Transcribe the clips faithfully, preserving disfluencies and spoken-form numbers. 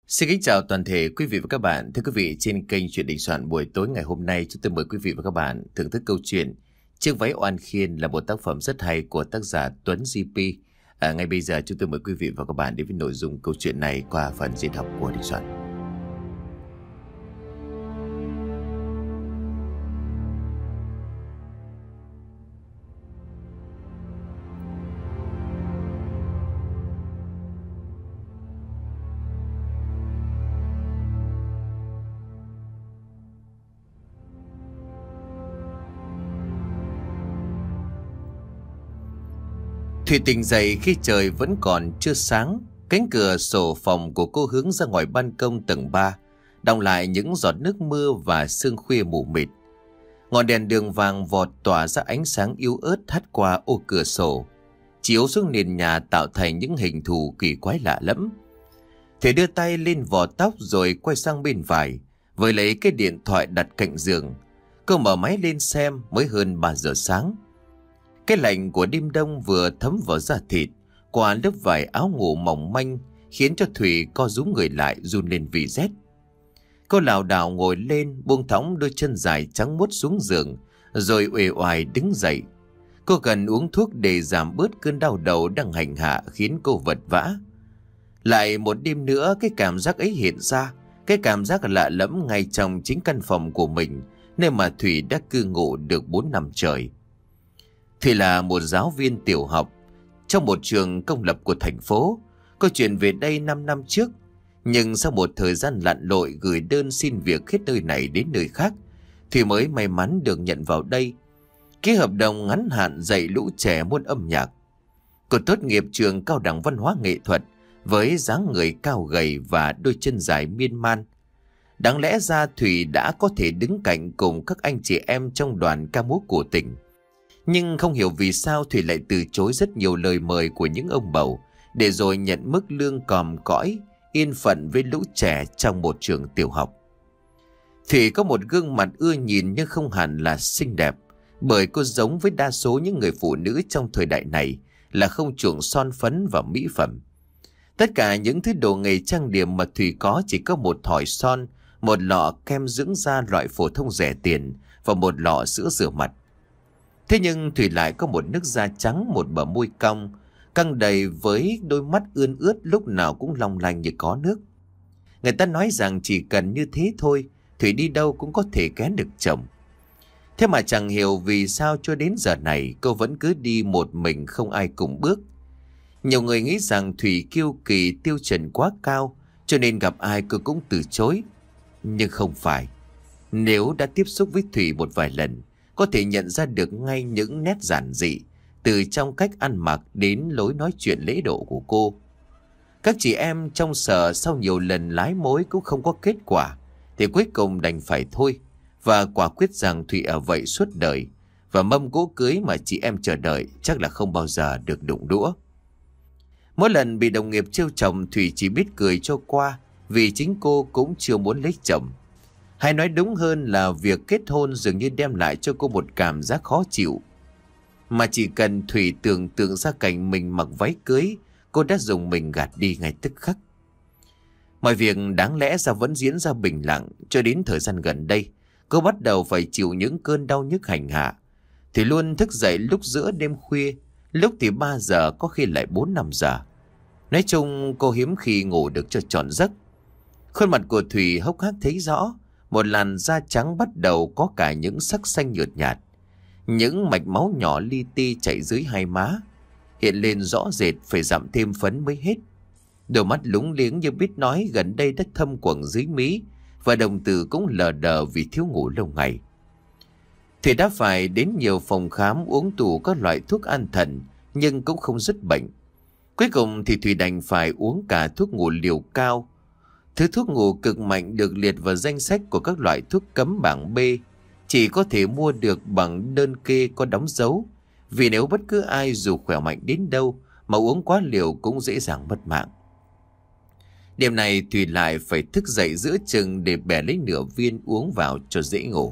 Xin kính chào toàn thể quý vị và các bạn. Thưa quý vị, trên kênh Chuyện Đình Soạn buổi tối ngày hôm nay, chúng tôi mời quý vị và các bạn thưởng thức câu chuyện Chiếc váy oan khiên là một tác phẩm rất hay của tác giả Tuấn gi pi. À, ngay bây giờ chúng tôi mời quý vị và các bạn đến với nội dung câu chuyện này qua phần diễn đọc của Đình Soạn. Thủy tỉnh dậy khi trời vẫn còn chưa sáng. Cánh cửa sổ phòng của cô hướng ra ngoài ban công tầng ba, đọng lại những giọt nước mưa và sương khuya mù mịt. Ngọn đèn đường vàng vọt tỏa ra ánh sáng yếu ớt hắt qua ô cửa sổ, chiếu xuống nền nhà tạo thành những hình thù kỳ quái lạ lẫm. Thủy đưa tay lên vò tóc rồi quay sang bên phải, với lấy cái điện thoại đặt cạnh giường. Cô mở máy lên xem. Mới hơn ba giờ sáng. Cái lạnh của đêm đông vừa thấm vào da thịt qua lớp vải áo ngủ mỏng manh, khiến cho Thủy co rúm người lại run lên vì rét. Cô lảo đảo ngồi lên, buông thõng đôi chân dài trắng muốt xuống giường, rồi uể oải đứng dậy. Cô cần uống thuốc để giảm bớt cơn đau đầu đang hành hạ khiến cô vật vã. Lại một đêm nữa cái cảm giác ấy hiện ra, cái cảm giác lạ lẫm ngay trong chính căn phòng của mình, nơi mà Thủy đã cư ngụ được bốn năm trời. Thủy là một giáo viên tiểu học trong một trường công lập của thành phố. Cô chuyển về đây năm năm trước, nhưng sau một thời gian lặn lội gửi đơn xin việc hết nơi này đến nơi khác, Thủy mới may mắn được nhận vào đây, ký hợp đồng ngắn hạn dạy lũ trẻ môn âm nhạc. Cô tốt nghiệp trường cao đẳng văn hóa nghệ thuật với dáng người cao gầy và đôi chân dài miên man. Đáng lẽ ra Thủy đã có thể đứng cạnh cùng các anh chị em trong đoàn ca múa của tỉnh. Nhưng không hiểu vì sao Thủy lại từ chối rất nhiều lời mời của những ông bầu, để rồi nhận mức lương còm cõi, yên phận với lũ trẻ trong một trường tiểu học. Thủy có một gương mặt ưa nhìn nhưng không hẳn là xinh đẹp, bởi cô giống với đa số những người phụ nữ trong thời đại này là không chuộng son phấn và mỹ phẩm. Tất cả những thứ đồ nghề trang điểm mà Thủy có chỉ có một thỏi son, một lọ kem dưỡng da loại phổ thông rẻ tiền và một lọ sữa rửa mặt. Thế nhưng Thủy lại có một nước da trắng, một bờ môi cong, căng đầy với đôi mắt ươn ướt lúc nào cũng long lanh như có nước. Người ta nói rằng chỉ cần như thế thôi, Thủy đi đâu cũng có thể kén được chồng. Thế mà chẳng hiểu vì sao cho đến giờ này cô vẫn cứ đi một mình không ai cùng bước. Nhiều người nghĩ rằng Thủy kiêu kỳ tiêu chuẩn quá cao, cho nên gặp ai cô cũng từ chối. Nhưng không phải. Nếu đã tiếp xúc với Thủy một vài lần, có thể nhận ra được ngay những nét giản dị, từ trong cách ăn mặc đến lối nói chuyện lễ độ của cô. Các chị em trong sở sau nhiều lần lái mối cũng không có kết quả, thì cuối cùng đành phải thôi, và quả quyết rằng Thủy ở vậy suốt đời, và mâm cỗ cưới mà chị em chờ đợi chắc là không bao giờ được đụng đũa. Mỗi lần bị đồng nghiệp trêu chồng, Thủy chỉ biết cười cho qua, vì chính cô cũng chưa muốn lấy chồng. Hay nói đúng hơn là việc kết hôn dường như đem lại cho cô một cảm giác khó chịu. Mà chỉ cần Thủy tưởng tượng ra cảnh mình mặc váy cưới, cô đã dùng mình gạt đi ngay tức khắc. Mọi việc đáng lẽ ra vẫn diễn ra bình lặng, cho đến thời gian gần đây, cô bắt đầu phải chịu những cơn đau nhức hành hạ. Thủy luôn thức dậy lúc giữa đêm khuya, lúc thì ba giờ, có khi lại bốn năm giờ. Nói chung cô hiếm khi ngủ được cho trọn giấc. Khuôn mặt của Thủy hốc hác thấy rõ, một làn da trắng bắt đầu có cả những sắc xanh nhợt nhạt. Những mạch máu nhỏ li ti chảy dưới hai má, hiện lên rõ rệt, phải dặm thêm phấn mới hết. Đôi mắt lúng liếng như biết nói gần đây đã thâm quầng dưới mí, và đồng tử cũng lờ đờ vì thiếu ngủ lâu ngày. Thì đã phải đến nhiều phòng khám uống tủ các loại thuốc an thần, nhưng cũng không dứt bệnh. Cuối cùng thì Thủy đành phải uống cả thuốc ngủ liều cao. Thứ thuốc ngủ cực mạnh được liệt vào danh sách của các loại thuốc cấm bảng B, chỉ có thể mua được bằng đơn kê có đóng dấu, vì nếu bất cứ ai dù khỏe mạnh đến đâu mà uống quá liều cũng dễ dàng mất mạng. Đêm này Thủy lại phải thức dậy giữa chừng để bẻ lấy nửa viên uống vào cho dễ ngủ.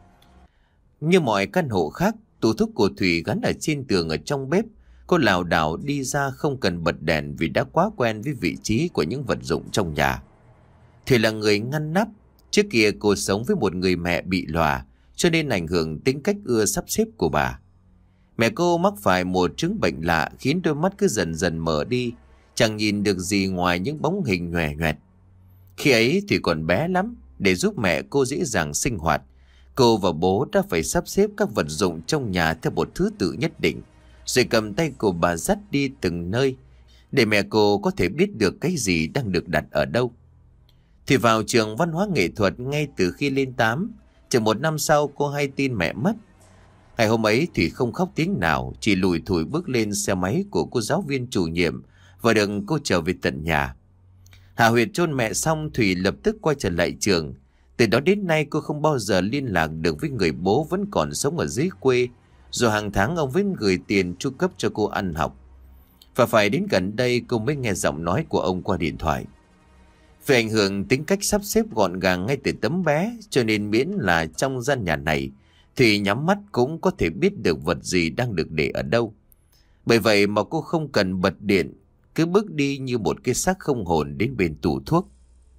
Như mọi căn hộ khác, tủ thuốc của Thủy gắn ở trên tường ở trong bếp. Cô lảo đảo đi ra không cần bật đèn vì đã quá quen với vị trí của những vật dụng trong nhà. Thủy là người ngăn nắp. Trước kia cô sống với một người mẹ bị lòa, cho nên ảnh hưởng tính cách ưa sắp xếp của bà. Mẹ cô mắc phải một chứng bệnh lạ khiến đôi mắt cứ dần dần mở đi, chẳng nhìn được gì ngoài những bóng hình nhòe nhoẹt. Khi ấy Thủy còn bé lắm, để giúp mẹ cô dễ dàng sinh hoạt, cô và bố đã phải sắp xếp các vật dụng trong nhà theo một thứ tự nhất định, rồi cầm tay của bà dắt đi từng nơi, để mẹ cô có thể biết được cái gì đang được đặt ở đâu. Thì vào trường văn hóa nghệ thuật ngay từ khi lên tám, chừng một năm sau cô hay tin mẹ mất. Ngày hôm ấy Thủy không khóc tiếng nào, chỉ lủi thủi bước lên xe máy của cô giáo viên chủ nhiệm và đừng cô trở về tận nhà. Hạ huyệt chôn mẹ xong, Thủy lập tức quay trở lại trường. Từ đó đến nay cô không bao giờ liên lạc được với người bố vẫn còn sống ở dưới quê, rồi hàng tháng ông vẫn gửi tiền chu cấp cho cô ăn học. Và phải đến gần đây cô mới nghe giọng nói của ông qua điện thoại. Vì ảnh hưởng tính cách sắp xếp gọn gàng ngay từ tấm bé, cho nên miễn là trong gian nhà này, Thủy nhắm mắt cũng có thể biết được vật gì đang được để ở đâu. Bởi vậy mà cô không cần bật điện, cứ bước đi như một cái xác không hồn đến bên tủ thuốc.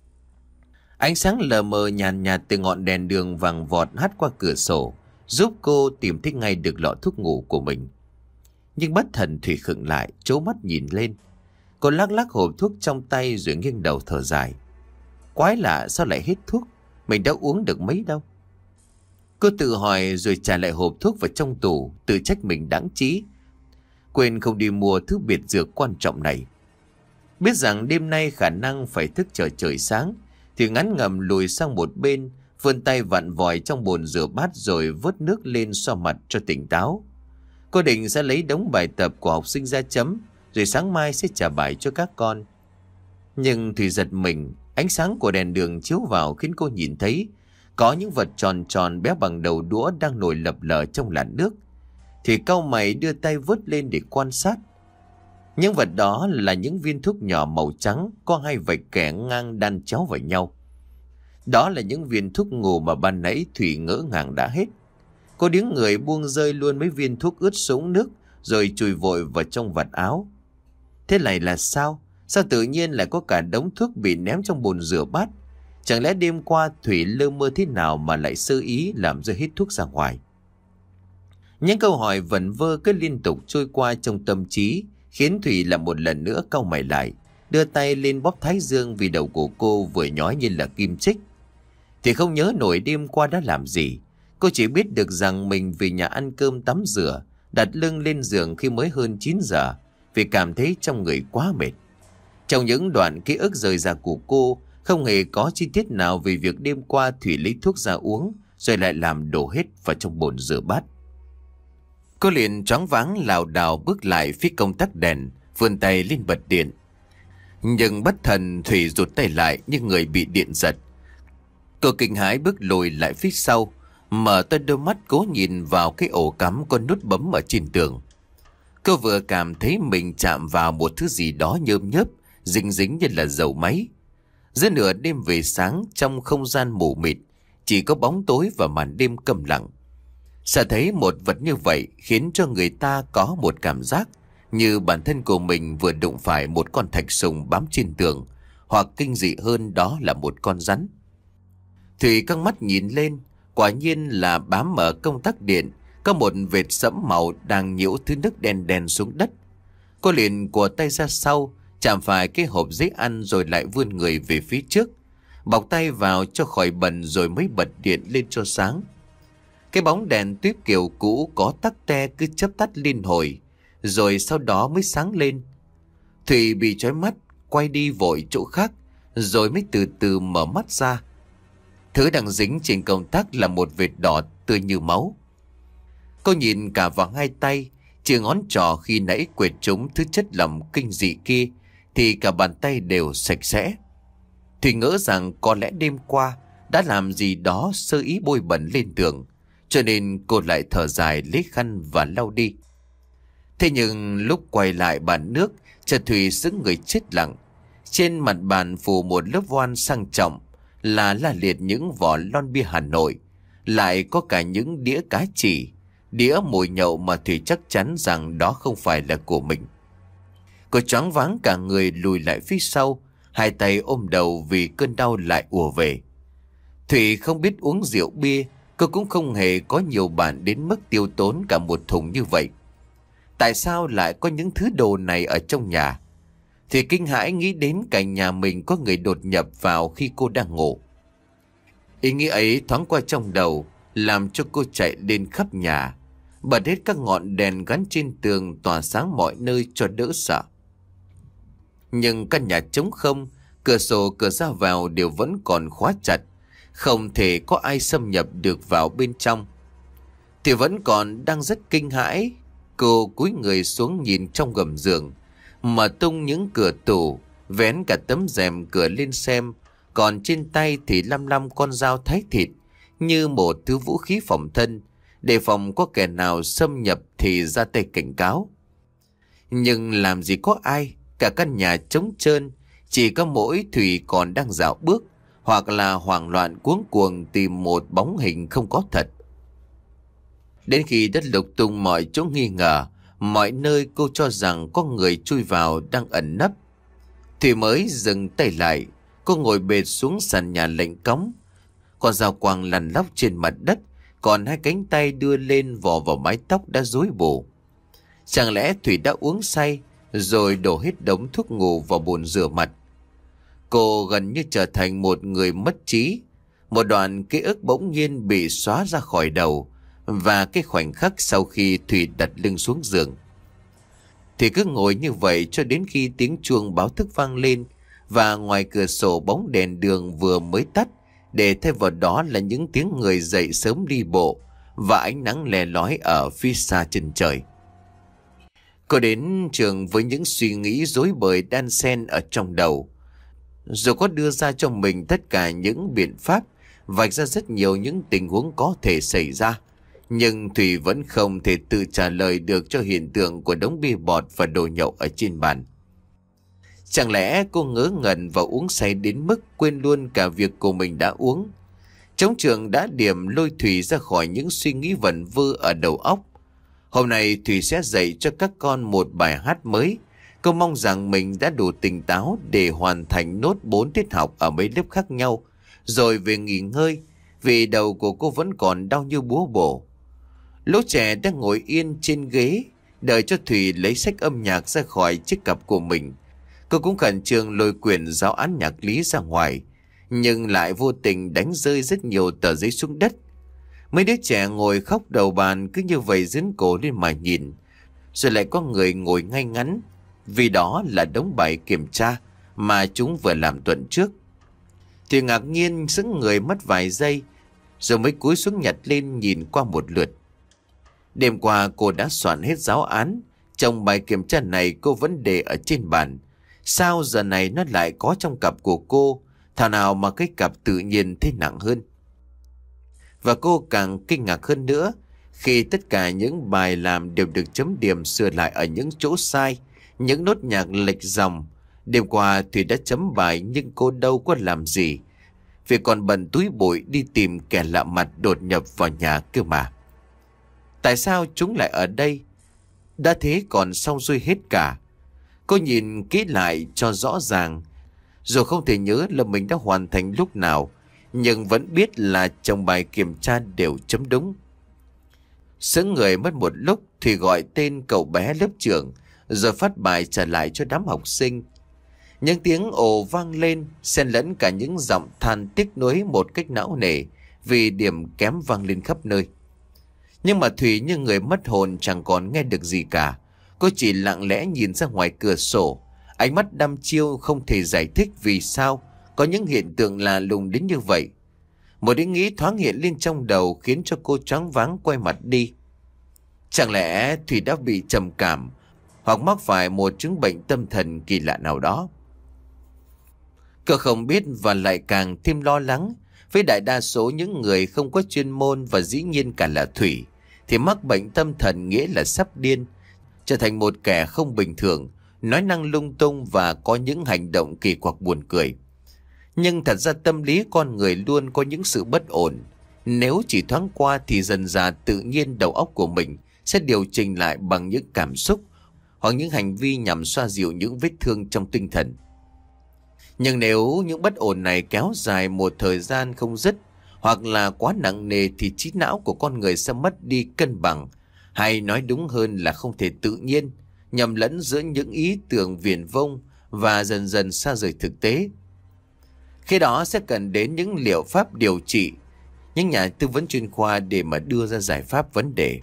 Ánh sáng lờ mờ nhàn nhạt từ ngọn đèn đường vàng vọt hắt qua cửa sổ, giúp cô tìm thấy ngay được lọ thuốc ngủ của mình. Nhưng bất thần Thủy khựng lại, trố mắt nhìn lên. Cô lắc lắc hộp thuốc trong tay rồi nghiêng đầu thở dài. Quái lạ, sao lại hết thuốc? Mình đã uống được mấy đâu. Cô tự hỏi rồi trả lại hộp thuốc vào trong tủ, tự trách mình đáng trí, quên không đi mua thứ biệt dược quan trọng này. Biết rằng đêm nay khả năng phải thức chờ trời sáng, thì ngắn ngầm lùi sang một bên, vươn tay vặn vòi trong bồn rửa bát rồi vớt nước lên xoa mặt cho tỉnh táo. Cô định sẽ lấy đống bài tập của học sinh ra chấm, rồi sáng mai sẽ trả bài cho các con. Nhưng Thủy giật mình, ánh sáng của đèn đường chiếu vào khiến cô nhìn thấy có những vật tròn tròn bé bằng đầu đũa đang nổi lập lờ trong làn nước. Thì cau mày đưa tay vớt lên để quan sát. Những vật đó là những viên thuốc nhỏ màu trắng, có hai vạch kẻ ngang đan chéo vào nhau. Đó là những viên thuốc ngủ mà ban nãy Thủy ngỡ ngàng đã hết. Cô điếng người buông rơi luôn mấy viên thuốc ướt sũng nước, rồi chùi vội vào trong vạt áo. Thế này là sao? Sao tự nhiên lại có cả đống thuốc bị ném trong bồn rửa bát? Chẳng lẽ đêm qua Thủy lơ mơ thế nào mà lại sơ ý làm rơi hết thuốc ra ngoài? Những câu hỏi vẩn vơ cứ liên tục trôi qua trong tâm trí, khiến Thủy lại một lần nữa cau mày lại, đưa tay lên bóp thái dương vì đầu của cô vừa nhói như là kim chích. Thì không nhớ nổi đêm qua đã làm gì. Cô chỉ biết được rằng mình về nhà ăn cơm tắm rửa, đặt lưng lên giường khi mới hơn chín giờ, vì cảm thấy trong người quá mệt. Trong những đoạn ký ức rời rạc của cô, không hề có chi tiết nào về việc đêm qua Thủy lấy thuốc ra uống, rồi lại làm đổ hết vào trong bồn rửa bát. Cô liền choáng váng lảo đảo bước lại phía công tắc đèn, vươn tay lên bật điện. Nhưng bất thần Thủy rụt tay lại như người bị điện giật. Cô kinh hãi bước lùi lại phía sau, mở to đôi mắt cố nhìn vào cái ổ cắm con nút bấm ở trên tường. Cô vừa cảm thấy mình chạm vào một thứ gì đó nhớm nhớp, dính dính như là dầu máy. Giữa nửa đêm về sáng, trong không gian mù mịt, chỉ có bóng tối và màn đêm câm lặng. Sợ thấy một vật như vậy khiến cho người ta có một cảm giác như bản thân của mình vừa đụng phải một con thạch sùng bám trên tường, hoặc kinh dị hơn đó là một con rắn. Thủy căng mắt nhìn lên, quả nhiên là bám ở công tắc điện có một vệt sẫm màu đang nhiễu thứ nước đen đen xuống đất. Cô liền của tay ra sau, chạm phải cái hộp giấy ăn rồi lại vươn người về phía trước, bọc tay vào cho khỏi bẩn rồi mới bật điện lên cho sáng. Cái bóng đèn tuyếp kiểu cũ có tắc te cứ chớp tắt liên hồi, rồi sau đó mới sáng lên. Thủy bị chói mắt, quay đi vội chỗ khác, rồi mới từ từ mở mắt ra. Thứ đang dính trên công tắc là một vệt đỏ tươi như máu. Cô nhìn cả vào hai tay, chỉ ngón trỏ khi nãy quệt trúng thứ chất lỏng kinh dị kia, thì cả bàn tay đều sạch sẽ. Thủy ngỡ rằng có lẽ đêm qua đã làm gì đó sơ ý bôi bẩn lên tường, cho nên cô lại thở dài lấy khăn và lau đi. Thế nhưng lúc quay lại bàn nước, chợt Thủy sững người chết lặng. Trên mặt bàn phủ một lớp voan sang trọng, là la liệt những vỏ lon bia Hà Nội, lại có cả những đĩa cá chỉ, đĩa mồi nhậu mà Thủy chắc chắn rằng đó không phải là của mình. Cô choáng váng cả người lùi lại phía sau, hai tay ôm đầu vì cơn đau lại ùa về. Thủy không biết uống rượu bia, cô cũng không hề có nhiều bản đến mức tiêu tốn cả một thùng như vậy. Tại sao lại có những thứ đồ này ở trong nhà? Thủy kinh hãi nghĩ đến cảnh nhà mình có người đột nhập vào khi cô đang ngủ. Ý nghĩ ấy thoáng qua trong đầu, làm cho cô chạy lên khắp nhà, bật hết các ngọn đèn gắn trên tường tỏa sáng mọi nơi cho đỡ sợ. Nhưng căn nhà trống không, cửa sổ cửa ra vào đều vẫn còn khóa chặt, không thể có ai xâm nhập được vào bên trong. Thì vẫn còn đang rất kinh hãi, cô cúi người xuống nhìn trong gầm giường, mở tung những cửa tủ, vén cả tấm rèm cửa lên xem, còn trên tay thì lăm lăm con dao thái thịt như một thứ vũ khí phòng thân, để phòng có kẻ nào xâm nhập thì ra tay cảnh cáo. Nhưng làm gì có ai, cả căn nhà trống trơn, chỉ có mỗi Thủy còn đang dạo bước, hoặc là hoảng loạn cuống cuồng tìm một bóng hình không có thật. Đến khi đất lục tung mọi chỗ nghi ngờ, mọi nơi cô cho rằng có người chui vào đang ẩn nấp, Thủy mới dừng tay lại. Cô ngồi bệt xuống sàn nhà lạnh cóng, con dao quàng lăn lóc trên mặt đất, còn hai cánh tay đưa lên vò vào mái tóc đã rối bù. Chẳng lẽ Thủy đã uống say rồi đổ hết đống thuốc ngủ vào bồn rửa mặt? Cô gần như trở thành một người mất trí. Một đoạn ký ức bỗng nhiên bị xóa ra khỏi đầu, và cái khoảnh khắc sau khi Thủy đặt lưng xuống giường. Thì cứ ngồi như vậy cho đến khi tiếng chuông báo thức vang lên, và ngoài cửa sổ bóng đèn đường vừa mới tắt, để thay vào đó là những tiếng người dậy sớm đi bộ và ánh nắng lè lói ở phía xa chân trời. Cô đến trường với những suy nghĩ rối bời đan xen ở trong đầu. Dù có đưa ra cho mình tất cả những biện pháp, vạch ra rất nhiều những tình huống có thể xảy ra, nhưng Thủy vẫn không thể tự trả lời được cho hiện tượng của đống bia bọt và đồ nhậu ở trên bàn. Chẳng lẽ cô ngớ ngẩn và uống say đến mức quên luôn cả việc của mình đã uống? Trống trường đã điểm lôi Thủy ra khỏi những suy nghĩ vẩn vơ ở đầu óc. Hôm nay Thủy sẽ dạy cho các con một bài hát mới. Cô mong rằng mình đã đủ tỉnh táo để hoàn thành nốt bốn tiết học ở mấy lớp khác nhau, rồi về nghỉ ngơi, vì đầu của cô vẫn còn đau như búa bổ. Lũ trẻ đang ngồi yên trên ghế, đợi cho Thủy lấy sách âm nhạc ra khỏi chiếc cặp của mình. Cô cũng khẩn trương lôi quyển giáo án nhạc lý ra ngoài, nhưng lại vô tình đánh rơi rất nhiều tờ giấy xuống đất. Mấy đứa trẻ ngồi khóc đầu bàn cứ như vậy dướn cổ lên mà nhìn. Rồi lại có người ngồi ngay ngắn, vì đó là đống bài kiểm tra mà chúng vừa làm tuần trước. Thì ngạc nhiên sững người mất vài giây, rồi mới cúi xuống nhặt lên nhìn qua một lượt. Đêm qua cô đã soạn hết giáo án, trong bài kiểm tra này cô vẫn để ở trên bàn. Sao giờ này nó lại có trong cặp của cô? Thảo nào mà cái cặp tự nhiên thấy nặng hơn. Và cô càng kinh ngạc hơn nữa khi tất cả những bài làm đều được chấm điểm sửa lại ở những chỗ sai, những nốt nhạc lệch dòng. Đêm qua Thủy đã chấm bài nhưng cô đâu có làm gì, vì còn bận túi bụi đi tìm kẻ lạ mặt đột nhập vào nhà cơ mà. Tại sao chúng lại ở đây? Đã thế còn xong xuôi hết cả. Cô nhìn kỹ lại cho rõ ràng. Dù không thể nhớ là mình đã hoàn thành lúc nào, nhưng vẫn biết là trong bài kiểm tra đều chấm đúng. Sững người mất một lúc thì gọi tên cậu bé lớp trưởng, rồi phát bài trả lại cho đám học sinh. Những tiếng ồ vang lên, xen lẫn cả những giọng than tiếc nuối một cách não nề vì điểm kém vang lên khắp nơi. Nhưng mà Thủy như người mất hồn, chẳng còn nghe được gì cả. Cô chỉ lặng lẽ nhìn ra ngoài cửa sổ, ánh mắt đăm chiêu không thể giải thích vì sao có những hiện tượng lạ lùng đến như vậy. Một ý nghĩ thoáng hiện lên trong đầu khiến cho cô choáng váng quay mặt đi. Chẳng lẽ Thủy đã bị trầm cảm hoặc mắc phải một chứng bệnh tâm thần kỳ lạ nào đó? Cô không biết và lại càng thêm lo lắng. Với đại đa số những người không có chuyên môn, và dĩ nhiên cả là Thủy, thì mắc bệnh tâm thần nghĩa là sắp điên, trở thành một kẻ không bình thường, nói năng lung tung và có những hành động kỳ quặc buồn cười. Nhưng thật ra tâm lý con người luôn có những sự bất ổn. Nếu chỉ thoáng qua thì dần dà tự nhiên đầu óc của mình sẽ điều chỉnh lại bằng những cảm xúc hoặc những hành vi nhằm xoa dịu những vết thương trong tinh thần. Nhưng nếu những bất ổn này kéo dài một thời gian không dứt, hoặc là quá nặng nề, thì trí não của con người sẽ mất đi cân bằng, hay nói đúng hơn là không thể tự nhiên, nhầm lẫn giữa những ý tưởng viển vông và dần dần xa rời thực tế. Khi đó sẽ cần đến những liệu pháp điều trị, những nhà tư vấn chuyên khoa để mà đưa ra giải pháp vấn đề.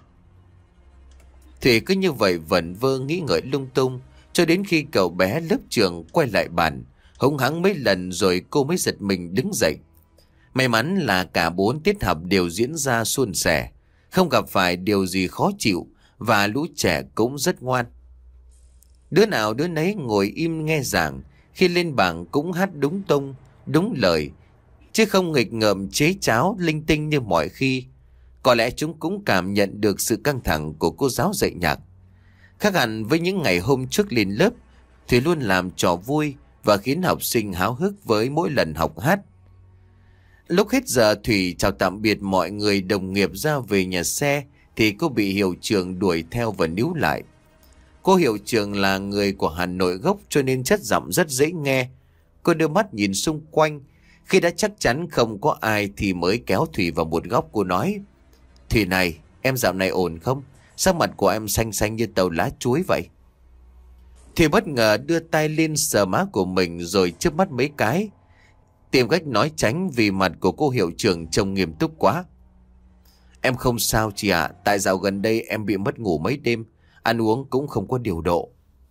Thủy cứ như vậy vẩn vơ nghĩ ngợi lung tung cho đến khi cậu bé lớp trường quay lại bàn, hung hăng mấy lần rồi cô mới giật mình đứng dậy. May mắn là cả bốn tiết học đều diễn ra suôn sẻ, không gặp phải điều gì khó chịu, và lũ trẻ cũng rất ngoan. Đứa nào đứa nấy ngồi im nghe giảng, khi lên bảng cũng hát đúng tông, đúng lời, chứ không nghịch ngợm chế cháo linh tinh như mọi khi. Có lẽ chúng cũng cảm nhận được sự căng thẳng của cô giáo dạy nhạc. Khác hẳn với những ngày hôm trước lên lớp, Thủy luôn làm trò vui và khiến học sinh háo hức với mỗi lần học hát. Lúc hết giờ Thủy chào tạm biệt mọi người đồng nghiệp ra về nhà xe, thì cô bị hiệu trưởng đuổi theo và níu lại. Cô hiệu trưởng là người của Hà Nội gốc cho nên chất giọng rất dễ nghe. Cô đưa mắt nhìn xung quanh, khi đã chắc chắn không có ai thì mới kéo Thủy vào một góc. Cô nói: "Thủy này, em dạo này ổn không? Sắc mặt của em xanh xanh như tàu lá chuối vậy." Thủy bất ngờ đưa tay lên sờ má của mình rồi chớp mắt mấy cái, tìm cách nói tránh vì mặt của cô hiệu trưởng trông nghiêm túc quá. "Em không sao chị ạ, tại dạo gần đây em bị mất ngủ mấy đêm, ăn uống cũng không có điều độ."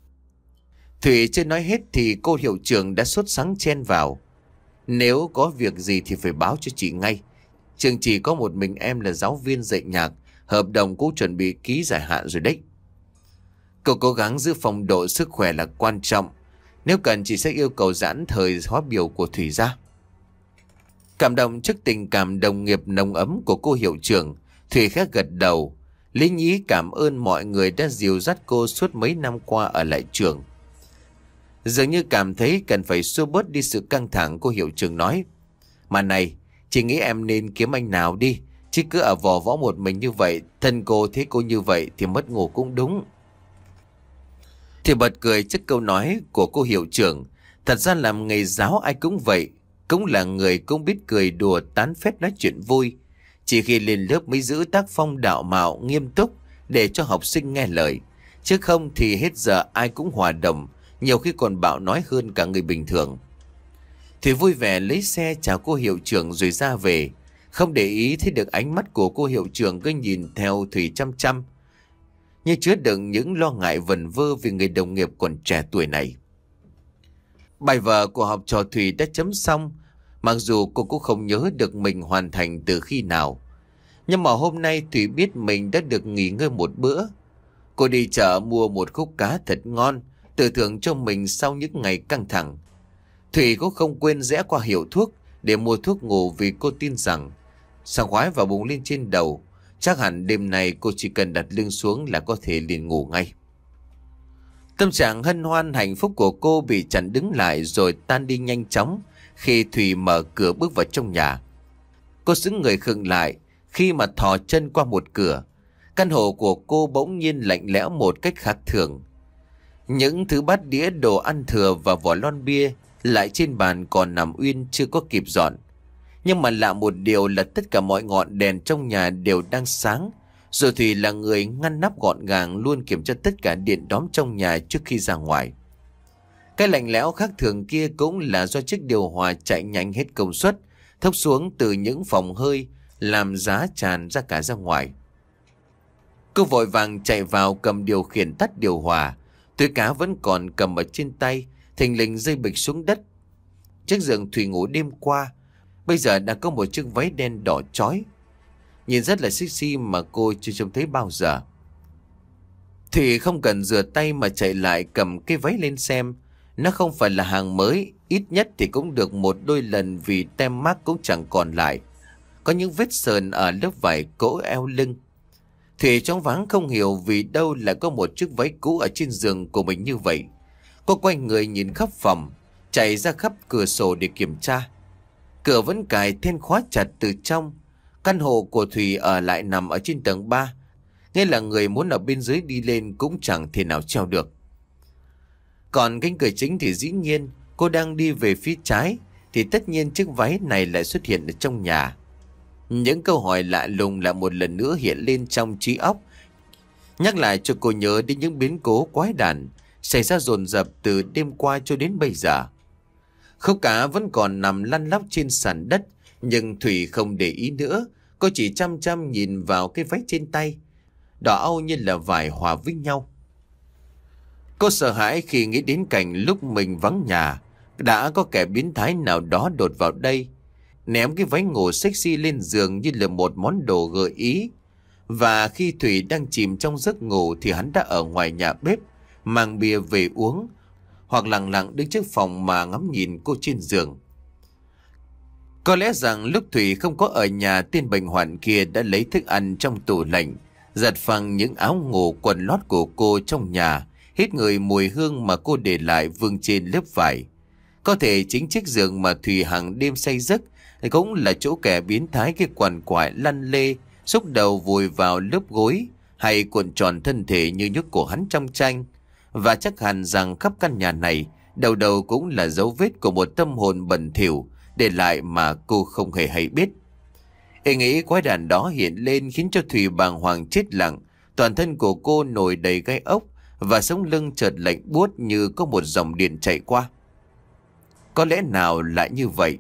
Thủy chưa nói hết thì cô hiệu trưởng đã sốt sắng chen vào: "Nếu có việc gì thì phải báo cho chị ngay. Trường chỉ có một mình em là giáo viên dạy nhạc, hợp đồng cũng chuẩn bị ký dài hạn rồi đấy. Cô cố gắng giữ phong độ, sức khỏe là quan trọng. Nếu cần chị sẽ yêu cầu giãn thời khóa biểu của Thủy ra." Cảm động trước tình cảm đồng nghiệp nồng ấm của cô hiệu trưởng, Thủy khẽ gật đầu, lý nhí cảm ơn mọi người đã dìu dắt cô suốt mấy năm qua ở lại trường. Dường như cảm thấy cần phải xua bớt đi sự căng thẳng, cô hiệu trưởng nói: "Mà này, chị nghĩ em nên kiếm anh nào đi, chứ cứ ở vò võ một mình như vậy, thân cô thấy cô như vậy thì mất ngủ cũng đúng." Thì bật cười trước câu nói của cô hiệu trưởng. Thật ra làm nghề giáo ai cũng vậy, cũng là người cũng biết cười đùa tán phét nói chuyện vui. Chỉ khi lên lớp mới giữ tác phong đạo mạo nghiêm túc để cho học sinh nghe lời, chứ không thì hết giờ ai cũng hòa đồng, nhiều khi còn bạo nói hơn cả người bình thường. Thì vui vẻ lấy xe chào cô hiệu trưởng rồi ra về, không để ý thấy được ánh mắt của cô hiệu trưởng cứ nhìn theo Thủy chăm chăm, như chứa đựng những lo ngại vẩn vơ vì người đồng nghiệp còn trẻ tuổi này. Bài vở của học trò Thủy đã chấm xong, mặc dù cô cũng không nhớ được mình hoàn thành từ khi nào. Nhưng mà hôm nay Thủy biết mình đã được nghỉ ngơi một bữa. Cô đi chợ mua một khúc cá thật ngon, tự thưởng cho mình sau những ngày căng thẳng. Thủy cũng không quên rẽ qua hiệu thuốc để mua thuốc ngủ, vì cô tin rằng sảng khoái và bùng lên trên đầu, chắc hẳn đêm nay cô chỉ cần đặt lưng xuống là có thể liền ngủ ngay. Tâm trạng hân hoan hạnh phúc của cô bị chặn đứng lại rồi tan đi nhanh chóng khi Thủy mở cửa bước vào trong nhà. Cô sững người khựng lại khi mà thò chân qua một cửa. Căn hộ của cô bỗng nhiên lạnh lẽo một cách khác thường. Những thứ bát đĩa đồ ăn thừa và vỏ lon bia lại trên bàn còn nằm uyên chưa có kịp dọn. Nhưng mà lạ một điều là tất cả mọi ngọn đèn trong nhà đều đang sáng. Rồi Thủy là người ngăn nắp gọn gàng, luôn kiểm tra tất cả điện đóm trong nhà trước khi ra ngoài. Cái lạnh lẽo khác thường kia cũng là do chiếc điều hòa chạy nhanh hết công suất, thốc xuống từ những phòng hơi, làm giá tràn ra cả ra ngoài. Cô vội vàng chạy vào cầm điều khiển tắt điều hòa. Túi cá vẫn còn cầm ở trên tay, thình lình rơi bịch xuống đất. Chiếc giường Thủy ngủ đêm qua bây giờ đã có một chiếc váy đen đỏ chói, nhìn rất là sexy mà cô chưa trông thấy bao giờ. Thủy không cần rửa tay mà chạy lại cầm cái váy lên xem. Nó không phải là hàng mới, ít nhất thì cũng được một đôi lần vì tem mác cũng chẳng còn lại. Có những vết sờn ở lớp vải cỗ eo lưng. Thủy choáng váng không hiểu vì đâu lại có một chiếc váy cũ ở trên giường của mình như vậy. Cô quay người nhìn khắp phòng, chạy ra khắp cửa sổ để kiểm tra. Cửa vẫn cài then khóa chặt từ trong. Căn hộ của Thủy ở lại nằm ở trên tầng ba, nghĩa là người muốn ở bên dưới đi lên cũng chẳng thể nào treo được. Còn cánh cửa chính thì dĩ nhiên cô đang đi về phía trái thì tất nhiên chiếc váy này lại xuất hiện ở trong nhà. Những câu hỏi lạ lùng lại một lần nữa hiện lên trong trí óc, nhắc lại cho cô nhớ đến những biến cố quái đản xảy ra dồn dập từ đêm qua cho đến bây giờ. Khúc cá vẫn còn nằm lăn lóc trên sàn đất, nhưng Thủy không để ý nữa. Cô chỉ chăm chăm nhìn vào cái váy trên tay, đỏ au như là vải hòa với nhau. Cô sợ hãi khi nghĩ đến cảnh lúc mình vắng nhà, đã có kẻ biến thái nào đó đột vào đây, ném cái váy ngủ sexy lên giường như là một món đồ gợi ý. Và khi Thủy đang chìm trong giấc ngủ thì hắn đã ở ngoài nhà bếp, mang bia về uống, hoặc lặng lặng đứng trước phòng mà ngắm nhìn cô trên giường. Có lẽ rằng lúc Thủy không có ở nhà, tên bệnh hoạn kia đã lấy thức ăn trong tủ lạnh, giật phăng những áo ngủ quần lót của cô trong nhà, hít người mùi hương mà cô để lại vương trên lớp vải. Có thể chính chiếc giường mà Thủy hàng đêm say giấc cũng là chỗ kẻ biến thái cái quằn quại lăn lê, xúc đầu vùi vào lớp gối hay cuộn tròn thân thể như nhúc của hắn trong tranh. Và chắc hẳn rằng khắp căn nhà này đầu đầu cũng là dấu vết của một tâm hồn bẩn thỉu để lại mà cô không hề hay biết. Ý nghĩ quái đản đó hiện lên khiến cho Thủy bàng hoàng chết lặng. Toàn thân của cô nổi đầy gai ốc và sống lưng chợt lạnh buốt như có một dòng điện chạy qua. Có lẽ nào lại như vậy?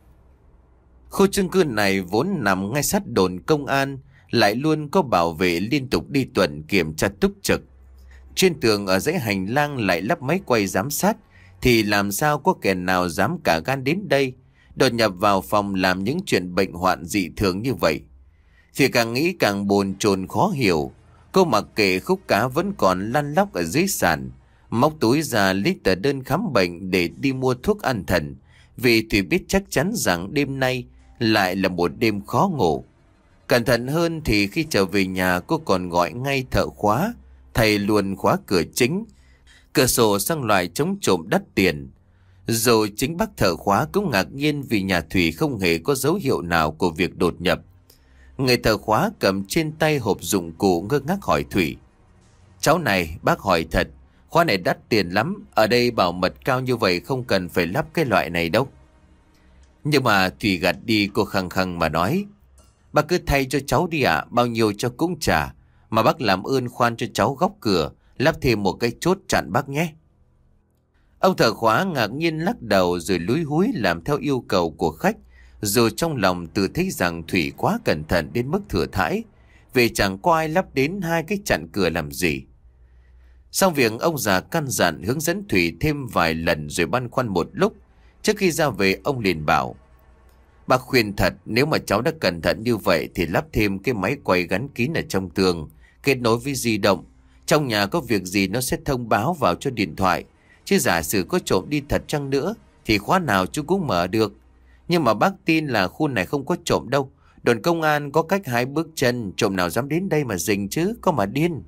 Khu chung cư này vốn nằm ngay sát đồn công an, lại luôn có bảo vệ liên tục đi tuần kiểm tra túc trực. Trên tường ở dãy hành lang lại lắp máy quay giám sát, thì làm sao có kẻ nào dám cả gan đến đây, đột nhập vào phòng làm những chuyện bệnh hoạn dị thường như vậy. Thì càng nghĩ càng bồn chồn khó hiểu. Cô mặc kệ Khúc Cá vẫn còn lăn lóc ở dưới sàn, móc túi ra lấy tờ đơn khám bệnh để đi mua thuốc an thần, vì Thủy biết chắc chắn rằng đêm nay lại là một đêm khó ngủ. Cẩn thận hơn thì khi trở về nhà, cô còn gọi ngay thợ khóa thầy luôn khóa cửa chính, cửa sổ sang loại chống trộm đắt tiền. Rồi chính bác thợ khóa cũng ngạc nhiên vì nhà Thủy không hề có dấu hiệu nào của việc đột nhập. Người thợ khóa cầm trên tay hộp dụng cụ ngơ ngác hỏi Thủy: "Cháu này, bác hỏi thật, khóa này đắt tiền lắm, ở đây bảo mật cao như vậy không cần phải lắp cái loại này đâu." Nhưng mà Thủy gạt đi, cô khăng khăng mà nói: "Bác cứ thay cho cháu đi ạ, bao nhiêu cho cũng trả. Mà bác làm ơn khoan cho cháu góc cửa, lắp thêm một cái chốt chặn bác nhé." Ông thợ khóa ngạc nhiên lắc đầu rồi lúi húi làm theo yêu cầu của khách, dù trong lòng tự thấy rằng Thủy quá cẩn thận đến mức thừa thãi, vì chẳng có ai lắp đến hai cái chặn cửa làm gì. Xong việc, ông già căn dặn hướng dẫn Thủy thêm vài lần rồi băn khoăn một lúc. Trước khi ra về, ông liền bảo: "Bác khuyên thật, nếu mà cháu đã cẩn thận như vậy thì lắp thêm cái máy quay gắn kín ở trong tường, kết nối với di động. Trong nhà có việc gì nó sẽ thông báo vào cho điện thoại. Chứ giả sử có trộm đi thật chăng nữa thì khóa nào chú cũng mở được. Nhưng mà bác tin là khu này không có trộm đâu. Đồn công an có cách hai bước chân, trộm nào dám đến đây mà rình chứ, có mà điên."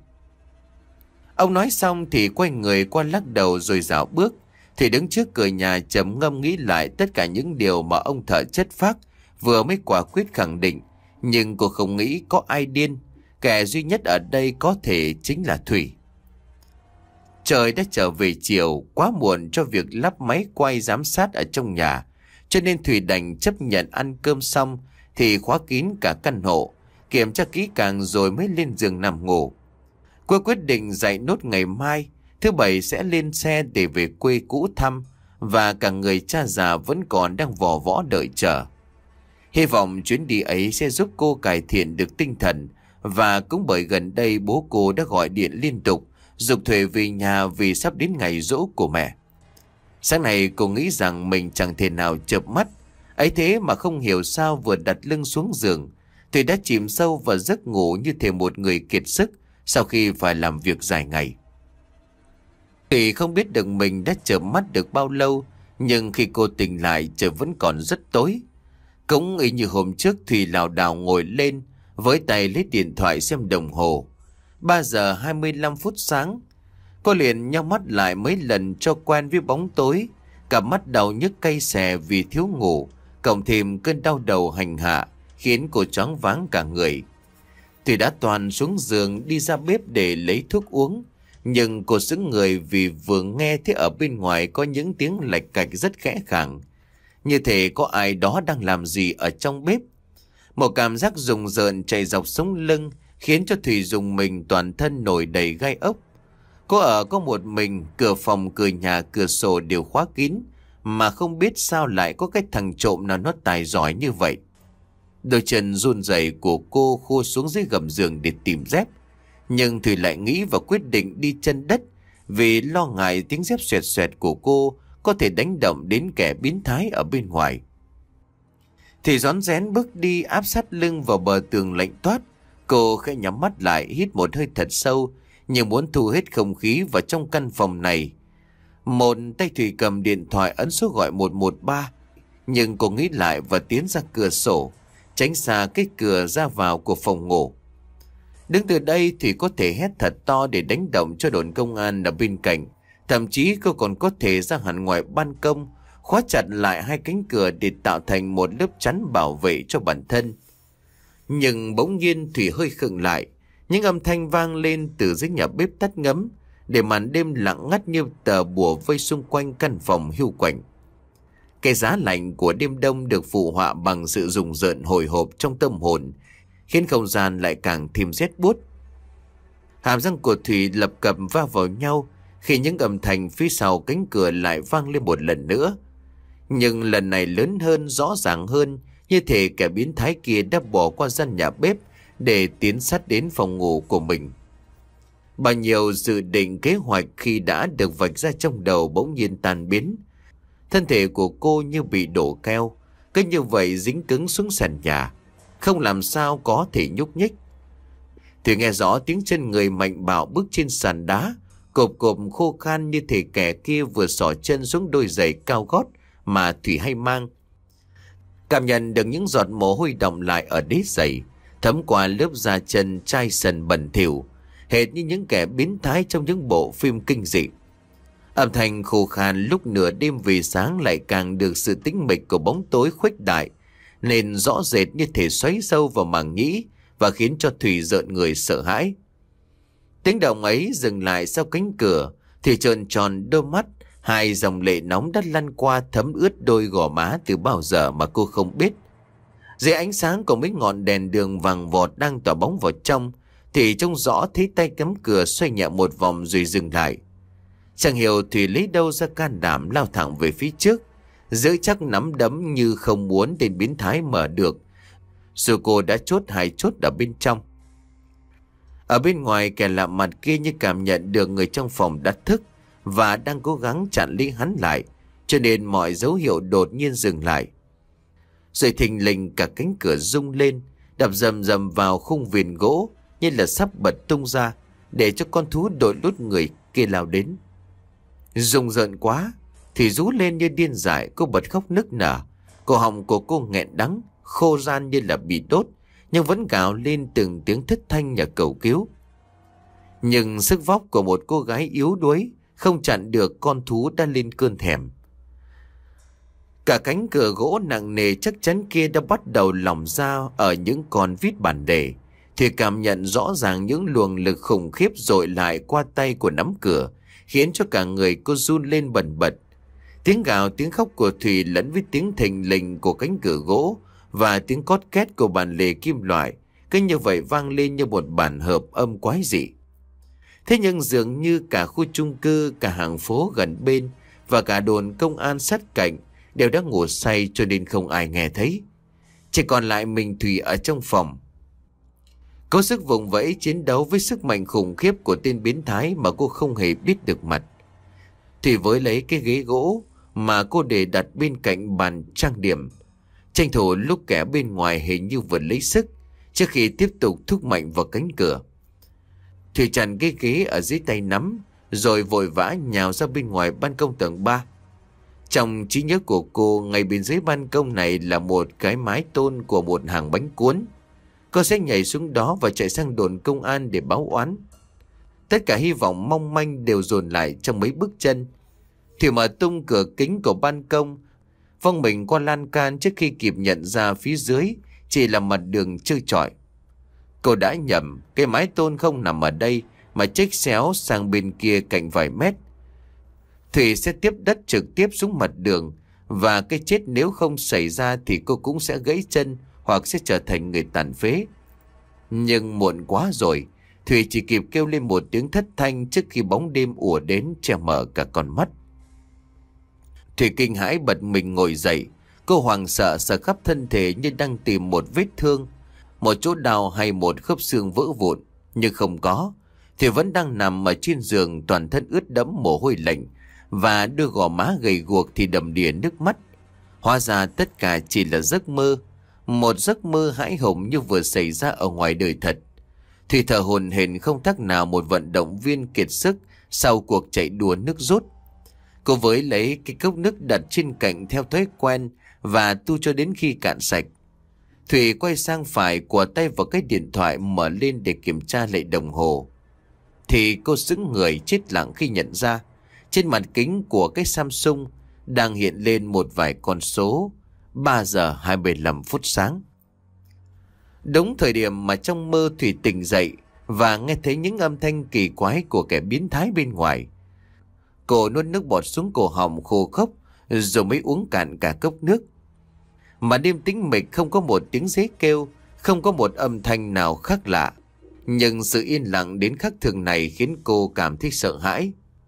Ông nói xong thì quay người qua lắc đầu rồi dạo bước. Thì đứng trước cửa nhà trầm ngâm nghĩ lại tất cả những điều mà ông thợ chất phác vừa mới quả quyết khẳng định. Nhưng cô không nghĩ có ai điên. Kẻ duy nhất ở đây có thể chính là Thủy. Trời đã trở về chiều, quá muộn cho việc lắp máy quay giám sát ở trong nhà, cho nên Thủy đành chấp nhận ăn cơm xong thì khóa kín cả căn hộ, kiểm tra kỹ càng rồi mới lên giường nằm ngủ. Cô quyết định dậy nốt ngày mai, thứ bảy sẽ lên xe để về quê cũ thăm, và cả người cha già vẫn còn đang vò võ đợi chờ. Hy vọng chuyến đi ấy sẽ giúp cô cải thiện được tinh thần, và cũng bởi gần đây bố cô đã gọi điện liên tục giục Thủy về nhà vì sắp đến ngày giỗ của mẹ. Sáng nay cô nghĩ rằng mình chẳng thể nào chợp mắt, ấy thế mà không hiểu sao vừa đặt lưng xuống giường, Thủy đã chìm sâu vào giấc ngủ như thể một người kiệt sức sau khi phải làm việc dài ngày. Thủy không biết được mình đã chợp mắt được bao lâu, nhưng khi cô tỉnh lại trời vẫn còn rất tối. Cũng y như hôm trước, Thủy lảo đảo ngồi lên, với tay lấy điện thoại xem đồng hồ. Ba giờ hai mươi lăm phút sáng. Cô liền nhắm mắt lại mấy lần cho quen với bóng tối. Cặp mắt đau nhức cay xè vì thiếu ngủ, cộng thêm cơn đau đầu hành hạ khiến cô choáng váng cả người. Thủy đã toàn xuống giường đi ra bếp để lấy thuốc uống. Nhưng cô sững người vì vừa nghe thấy ở bên ngoài có những tiếng lạch cạch rất khẽ khàng. Như thể có ai đó đang làm gì ở trong bếp. Một cảm giác rùng rợn chạy dọc sống lưng khiến cho Thủy rùng mình, toàn thân nổi đầy gai ốc. Cô ở có một mình, cửa phòng, cửa nhà, cửa sổ đều khóa kín, mà không biết sao lại có cái thằng trộm nào nó tài giỏi như vậy. Đôi chân run rẩy của cô khô xuống dưới gầm giường để tìm dép. Nhưng Thủy lại nghĩ và quyết định đi chân đất, vì lo ngại tiếng dép xoẹt xoẹt của cô có thể đánh động đến kẻ biến thái ở bên ngoài. Thì rón rén bước đi, áp sát lưng vào bờ tường lạnh toát. Cô khẽ nhắm mắt lại, hít một hơi thật sâu, như muốn thu hết không khí vào trong căn phòng này. Một tay Thủy cầm điện thoại ấn số gọi một một ba, nhưng cô nghĩ lại và tiến ra cửa sổ, tránh xa cái cửa ra vào của phòng ngủ. Đứng từ đây thì có thể hét thật to để đánh động cho đồn công an ở bên cạnh. Thậm chí cô còn có thể ra hẳn ngoài ban công, khóa chặt lại hai cánh cửa để tạo thành một lớp chắn bảo vệ cho bản thân. Nhưng bỗng nhiên Thủy hơi khựng lại. Những âm thanh vang lên từ dưới nhà bếp tắt ngấm, để màn đêm lặng ngắt như tờ bùa vây xung quanh căn phòng hiu quạnh. Cái giá lạnh của đêm đông được phụ họa bằng sự rùng rợn hồi hộp trong tâm hồn, khiến không gian lại càng thêm rét buốt. Hàm răng của Thủy lập cập va vào nhau khi những âm thanh phía sau cánh cửa lại vang lên một lần nữa. Nhưng lần này lớn hơn, rõ ràng hơn, như thể kẻ biến thái kia đã bỏ qua gian nhà bếp để tiến sát đến phòng ngủ của mình. Bao nhiêu dự định kế hoạch khi đã được vạch ra trong đầu bỗng nhiên tan biến. Thân thể của cô như bị đổ keo, cứ như vậy dính cứng xuống sàn nhà, không làm sao có thể nhúc nhích. Thủy nghe rõ tiếng chân người mạnh bạo bước trên sàn đá, cộp cộp khô khan, như thể kẻ kia vừa xỏ chân xuống đôi giày cao gót mà Thủy hay mang. Cảm nhận được những giọt mồ hôi đọng lại ở đế giày, thấm qua lớp da chân chai sần bẩn thỉu, hệt như những kẻ biến thái trong những bộ phim kinh dị. Âm thanh khô khan lúc nửa đêm về sáng lại càng được sự tĩnh mịch của bóng tối khuếch đại, nên rõ rệt như thể xoáy sâu vào màng nhĩ và khiến cho Thủy rợn người sợ hãi. Tiếng động ấy dừng lại sau cánh cửa, thì trợn tròn đôi mắt, hai dòng lệ nóng đã lăn qua thấm ướt đôi gò má từ bao giờ mà cô không biết. Dưới ánh sáng của mấy ngọn đèn đường vàng vọt đang tỏa bóng vào trong, thì trông rõ thấy tay cắm cửa xoay nhẹ một vòng rồi dừng lại. Chẳng hiểu Thủy lấy đâu ra can đảm lao thẳng về phía trước, giữ chắc nắm đấm như không muốn tên biến thái mở được, dù cô đã chốt hai chốt ở bên trong. Ở bên ngoài, kẻ lạ mặt kia như cảm nhận được người trong phòng đã thức và đang cố gắng chặn lấy hắn lại, cho nên mọi dấu hiệu đột nhiên dừng lại. Rồi thình lình cả cánh cửa rung lên, đập rầm rầm vào khung viền gỗ như là sắp bật tung ra, để cho con thú đội lút người kia lao đến. Rùng rợn quá thì rú lên như điên dại, cô bật khóc nức nở. Cổ họng của cô nghẹn đắng, khô ran như là bị đốt, nhưng vẫn gào lên từng tiếng thất thanh nhà cầu cứu. Nhưng sức vóc của một cô gái yếu đuối không chặn được con thú đã lên cơn thèm. Cả cánh cửa gỗ nặng nề chắc chắn kia đã bắt đầu lỏng ra ở những con vít bản đề, thì cảm nhận rõ ràng những luồng lực khủng khiếp dội lại qua tay của nắm cửa, khiến cho cả người cô run lên bần bật. Tiếng gào, tiếng khóc của Thủy lẫn với tiếng thình lình của cánh cửa gỗ và tiếng cót két của bàn lề kim loại, cứ như vậy vang lên như một bản hợp âm quái dị. Thế nhưng dường như cả khu chung cư, cả hàng phố gần bên và cả đồn công an sát cạnh đều đã ngủ say, cho nên không ai nghe thấy. Chỉ còn lại mình Thủy ở trong phòng. Có sức vùng vẫy chiến đấu với sức mạnh khủng khiếp của tên biến thái mà cô không hề biết được mặt. Thủy với lấy cái ghế gỗ mà cô để đặt bên cạnh bàn trang điểm, tranh thủ lúc kẻ bên ngoài hình như vừa lấy sức, trước khi tiếp tục thúc mạnh vào cánh cửa. Thủy chặn cái ghế ở dưới tay nắm, rồi vội vã nhào ra bên ngoài ban công tầng ba. Trong trí nhớ của cô, ngay bên dưới ban công này là một cái mái tôn của một hàng bánh cuốn. Cô sẽ nhảy xuống đó và chạy sang đồn công an để báo oán. Tất cả hy vọng mong manh đều dồn lại trong mấy bước chân. Thủy mở tung cửa kính của ban công, vong mình qua lan can trước khi kịp nhận ra phía dưới chỉ là mặt đường trơ trọi. Cô đã nhầm, cái mái tôn không nằm ở đây mà chếch xéo sang bên kia cạnh vài mét. Thủy sẽ tiếp đất trực tiếp xuống mặt đường, và cái chết nếu không xảy ra thì cô cũng sẽ gãy chân hoặc sẽ trở thành người tàn phế. Nhưng muộn quá rồi, Thủy chỉ kịp kêu lên một tiếng thất thanh trước khi bóng đêm ùa đến che mờ cả con mắt. Thủy kinh hãi bật mình ngồi dậy, cô hoảng sợ sợ khắp thân thể như đang tìm một vết thương, một chỗ đau hay một khớp xương vỡ vụn, nhưng không có. Thủy vẫn đang nằm ở trên giường, toàn thân ướt đẫm mồ hôi lạnh, và đôi gò má gầy guộc thì đầm đìa nước mắt. Hóa ra tất cả chỉ là giấc mơ, một giấc mơ hãi hùng như vừa xảy ra ở ngoài đời thật. Thủy thở hổn hển không thắc nào một vận động viên kiệt sức sau cuộc chạy đua nước rút. Cô với lấy cái cốc nước đặt trên cạnh theo thói quen và tu cho đến khi cạn sạch. Thủy quay sang phải, của tay vào cái điện thoại mở lên để kiểm tra lại đồng hồ. Thì cô sững người chết lặng khi nhận ra trên màn kính của cái Samsung đang hiện lên một vài con số ba giờ hai mươi lăm phút sáng. Đúng thời điểm mà trong mơ Thủy tỉnh dậy và nghe thấy những âm thanh kỳ quái của kẻ biến thái bên ngoài. Cô nuốt nước bọt xuống cổ họng khô khốc rồi mới uống cạn cả cốc nước. Mà đêm tĩnh mịch, không có một tiếng dế kêu, không có một âm thanh nào khác lạ. Nhưng sự yên lặng đến khác thường này khiến cô cảm thấy sợ hãi.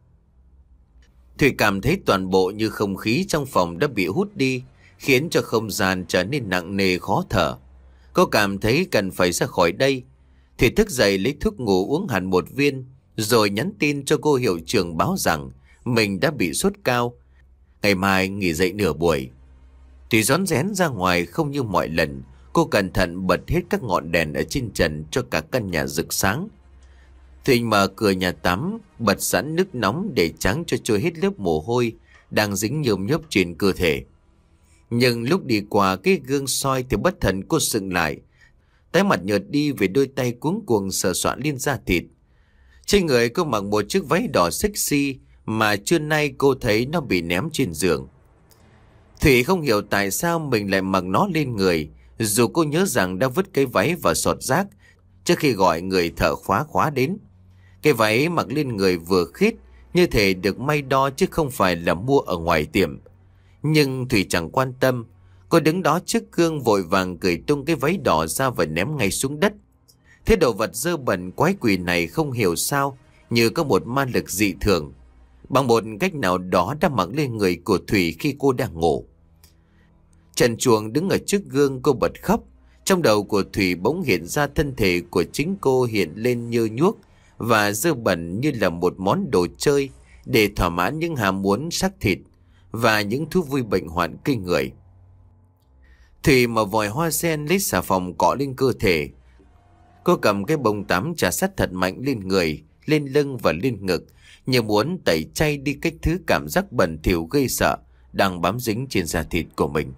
Thủy cảm thấy toàn bộ như không khí trong phòng đã bị hút đi, khiến cho không gian trở nên nặng nề khó thở. Cô cảm thấy cần phải ra khỏi đây. Thủy thức dậy lấy thuốc ngủ uống hẳn một viên, rồi nhắn tin cho cô hiệu trưởng báo rằng mình đã bị sốt cao, ngày mai nghỉ dậy nửa buổi. Thủy rón rén ra ngoài không như mọi lần. Cô cẩn thận bật hết các ngọn đèn ở trên trần cho cả căn nhà rực sáng. Thủy mở cửa nhà tắm, bật sẵn nước nóng để tráng cho trôi hết lớp mồ hôi đang dính nhôm nhớp trên cơ thể. Nhưng lúc đi qua cái gương soi thì bất thần cô sững lại, tái mặt nhợt đi vì đôi tay cuống cuồng sờ soạn lên da thịt. Trên người cô mặc một chiếc váy đỏ sexy mà trưa nay cô thấy nó bị ném trên giường. Thủy không hiểu tại sao mình lại mặc nó lên người, dù cô nhớ rằng đã vứt cái váy vào sọt rác trước khi gọi người thợ khóa khóa đến. Cái váy mặc lên người vừa khít, như thể được may đo chứ không phải là mua ở ngoài tiệm. Nhưng Thủy chẳng quan tâm. Cô đứng đó trước gương vội vàng cởi tung cái váy đỏ ra và ném ngay xuống đất. Thế đồ vật dơ bẩn quái quỷ này không hiểu sao như có một ma lực dị thường, bằng một cách nào đó đã mặc lên người của Thủy khi cô đang ngủ. Trần truồng đứng ở trước gương, cô bật khóc. Trong đầu của Thủy bỗng hiện ra thân thể của chính cô hiện lên nhơ nhuốc và dơ bẩn như là một món đồ chơi để thỏa mãn những ham muốn xác thịt và những thú vui bệnh hoạn kinh người. Thủy mở vòi hoa sen lấy xà phòng cọ lên cơ thể. Cô cầm cái bông tắm trà sát thật mạnh lên người, lên lưng và lên ngực, như muốn tẩy chay đi cái thứ cảm giác bẩn thỉu gây sợ đang bám dính trên da thịt của mình.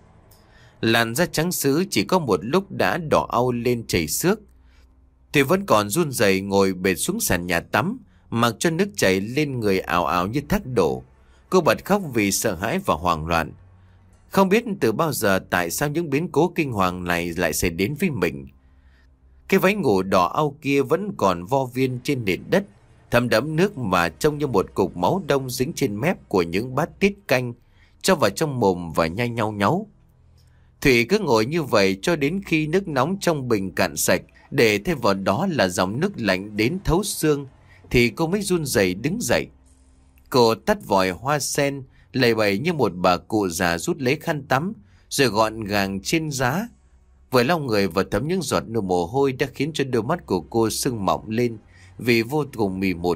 Làn da trắng sứ chỉ có một lúc đã đỏ au lên chảy xước. Thủy vẫn còn run rẩy ngồi bệt xuống sàn nhà tắm, mặc cho nước chảy lên người ào ào như thác đổ. Cô bật khóc vì sợ hãi và hoảng loạn. Không biết từ bao giờ tại sao những biến cố kinh hoàng này lại xảy đến với mình. Cái váy ngủ đỏ au kia vẫn còn vo viên trên nền đất, thấm đẫm nước và trông như một cục máu đông dính trên mép của những bát tiết canh cho vào trong mồm và nhai nhau nháo. Thủy cứ ngồi như vậy cho đến khi nước nóng trong bình cạn sạch, để thêm vào đó là dòng nước lạnh đến thấu xương, thì cô mới run rẩy đứng dậy. Cô tắt vòi hoa sen, lầy bầy như một bà cụ già rút lấy khăn tắm, rồi gọn gàng trên giá. Vừa lau người và thấm những giọt nước mồ hôi đã khiến cho đôi mắt của cô sưng mọng lên vì vô cùng mì mụt.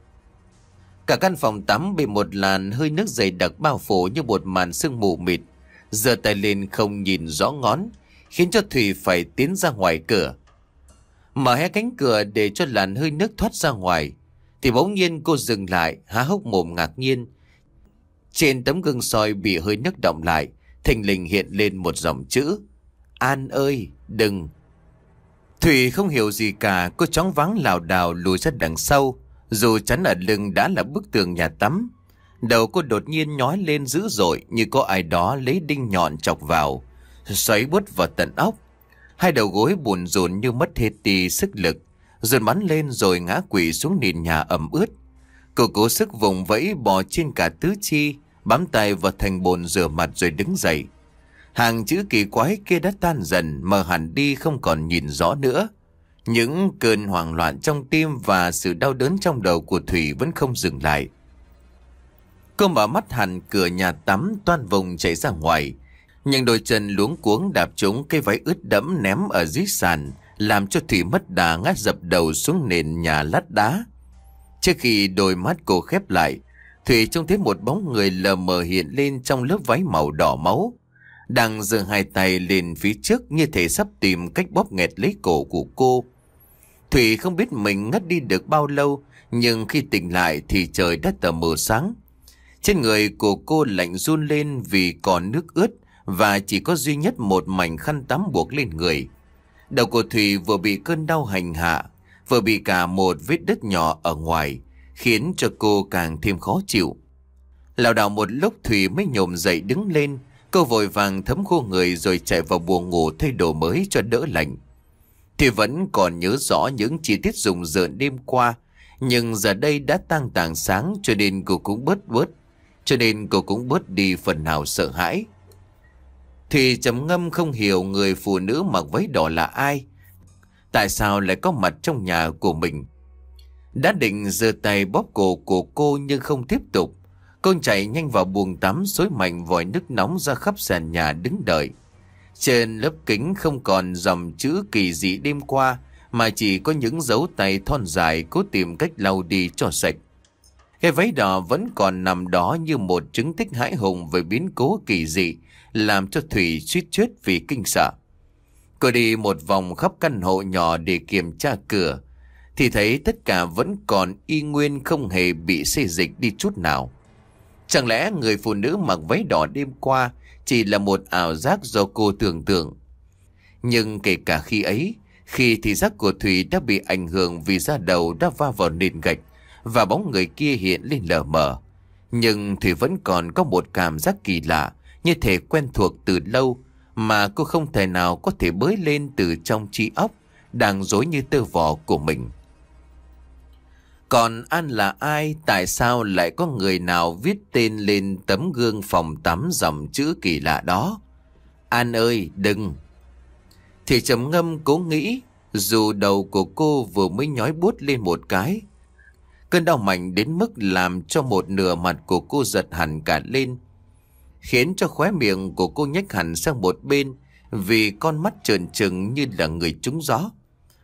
Cả căn phòng tắm bị một làn hơi nước dày đặc bao phủ như một màn sương mù mịt. Giơ tay lên không nhìn rõ ngón, khiến cho Thủy phải tiến ra ngoài cửa. Mở hé cánh cửa để cho làn hơi nước thoát ra ngoài, thì bỗng nhiên cô dừng lại, há hốc mồm ngạc nhiên. Trên tấm gương soi bị hơi nước đọng lại, thình lình hiện lên một dòng chữ: An ơi, đừng. Thủy không hiểu gì cả, cô choáng váng lảo đảo lùi ra đằng sau, dù chắn ở lưng đã là bức tường nhà tắm. Đầu cô đột nhiên nhói lên dữ dội, như có ai đó lấy đinh nhọn chọc vào, xoáy buốt vào tận óc. Hai đầu gối buồn rùn như mất hết đi sức lực, Dồn bắn lên rồi ngã quỵ xuống nền nhà ẩm ướt. Cô cố sức vùng vẫy bò trên cả tứ chi, bám tay vào thành bồn rửa mặt rồi đứng dậy. Hàng chữ kỳ quái kia đã tan dần, mờ hẳn đi không còn nhìn rõ nữa. Những cơn hoảng loạn trong tim và sự đau đớn trong đầu của Thủy vẫn không dừng lại. Cô mở mắt hẳn cửa nhà tắm, toan vùng chạy ra ngoài. Nhưng đôi chân luống cuống đạp trúng cái váy ướt đẫm ném ở dưới sàn, làm cho Thủy mất đà ngã dập đầu xuống nền nhà lát đá. Trước khi đôi mắt cô khép lại, Thủy trông thấy một bóng người lờ mờ hiện lên trong lớp váy màu đỏ máu, đang giơ hai tay lên phía trước như thể sắp tìm cách bóp nghẹt lấy cổ của cô. Thủy không biết mình ngất đi được bao lâu, nhưng khi tỉnh lại thì trời đã tờ mờ sáng. Trên người của cô lạnh run lên vì còn nước ướt và chỉ có duy nhất một mảnh khăn tắm buộc lên người. Đầu của Thủy vừa bị cơn đau hành hạ, vừa bị cả một vết đứt nhỏ ở ngoài, khiến cho cô càng thêm khó chịu. Lảo đảo một lúc Thủy mới nhổm dậy đứng lên. Cô vội vàng thấm khô người rồi chạy vào buồng ngủ thay đồ mới cho đỡ lạnh. Thì vẫn còn nhớ rõ những chi tiết rùng rợn đêm qua, nhưng giờ đây đã tang tàng sáng cho nên cô cũng bớt bớt, cho nên cô cũng bớt đi phần nào sợ hãi. Thì trầm ngâm không hiểu người phụ nữ mặc váy đỏ là ai, tại sao lại có mặt trong nhà của mình. Đã định giơ tay bóp cổ của cô nhưng không tiếp tục. Cô chạy nhanh vào buồng tắm, xối mạnh vòi nước nóng ra khắp sàn nhà đứng đợi. Trên lớp kính không còn dòng chữ kỳ dị đêm qua, mà chỉ có những dấu tay thon dài cố tìm cách lau đi cho sạch. Cái váy đỏ vẫn còn nằm đó như một chứng tích hãi hùng về biến cố kỳ dị, làm cho Thủy suýt chết vì kinh sợ. Cô đi một vòng khắp căn hộ nhỏ để kiểm tra cửa, thì thấy tất cả vẫn còn y nguyên, không hề bị xê dịch đi chút nào. Chẳng lẽ người phụ nữ mặc váy đỏ đêm qua chỉ là một ảo giác do cô tưởng tượng? Nhưng kể cả khi ấy, khi thị giác của Thủy đã bị ảnh hưởng vì da đầu đã va vào nền gạch và bóng người kia hiện lên lờ mờ, nhưng Thủy vẫn còn có một cảm giác kỳ lạ, như thể quen thuộc từ lâu, mà cô không thể nào có thể bới lên từ trong trí óc đang rối như tơ vò của mình. Còn An là ai? Tại sao lại có người nào viết tên lên tấm gương phòng tắm dòng chữ kỳ lạ đó? An ơi, đừng! Thì trầm ngâm cố nghĩ, dù đầu của cô vừa mới nhói buốt lên một cái. Cơn đau mạnh đến mức làm cho một nửa mặt của cô giật hẳn cả lên, khiến cho khóe miệng của cô nhếch hẳn sang một bên vì con mắt trợn trừng như là người trúng gió.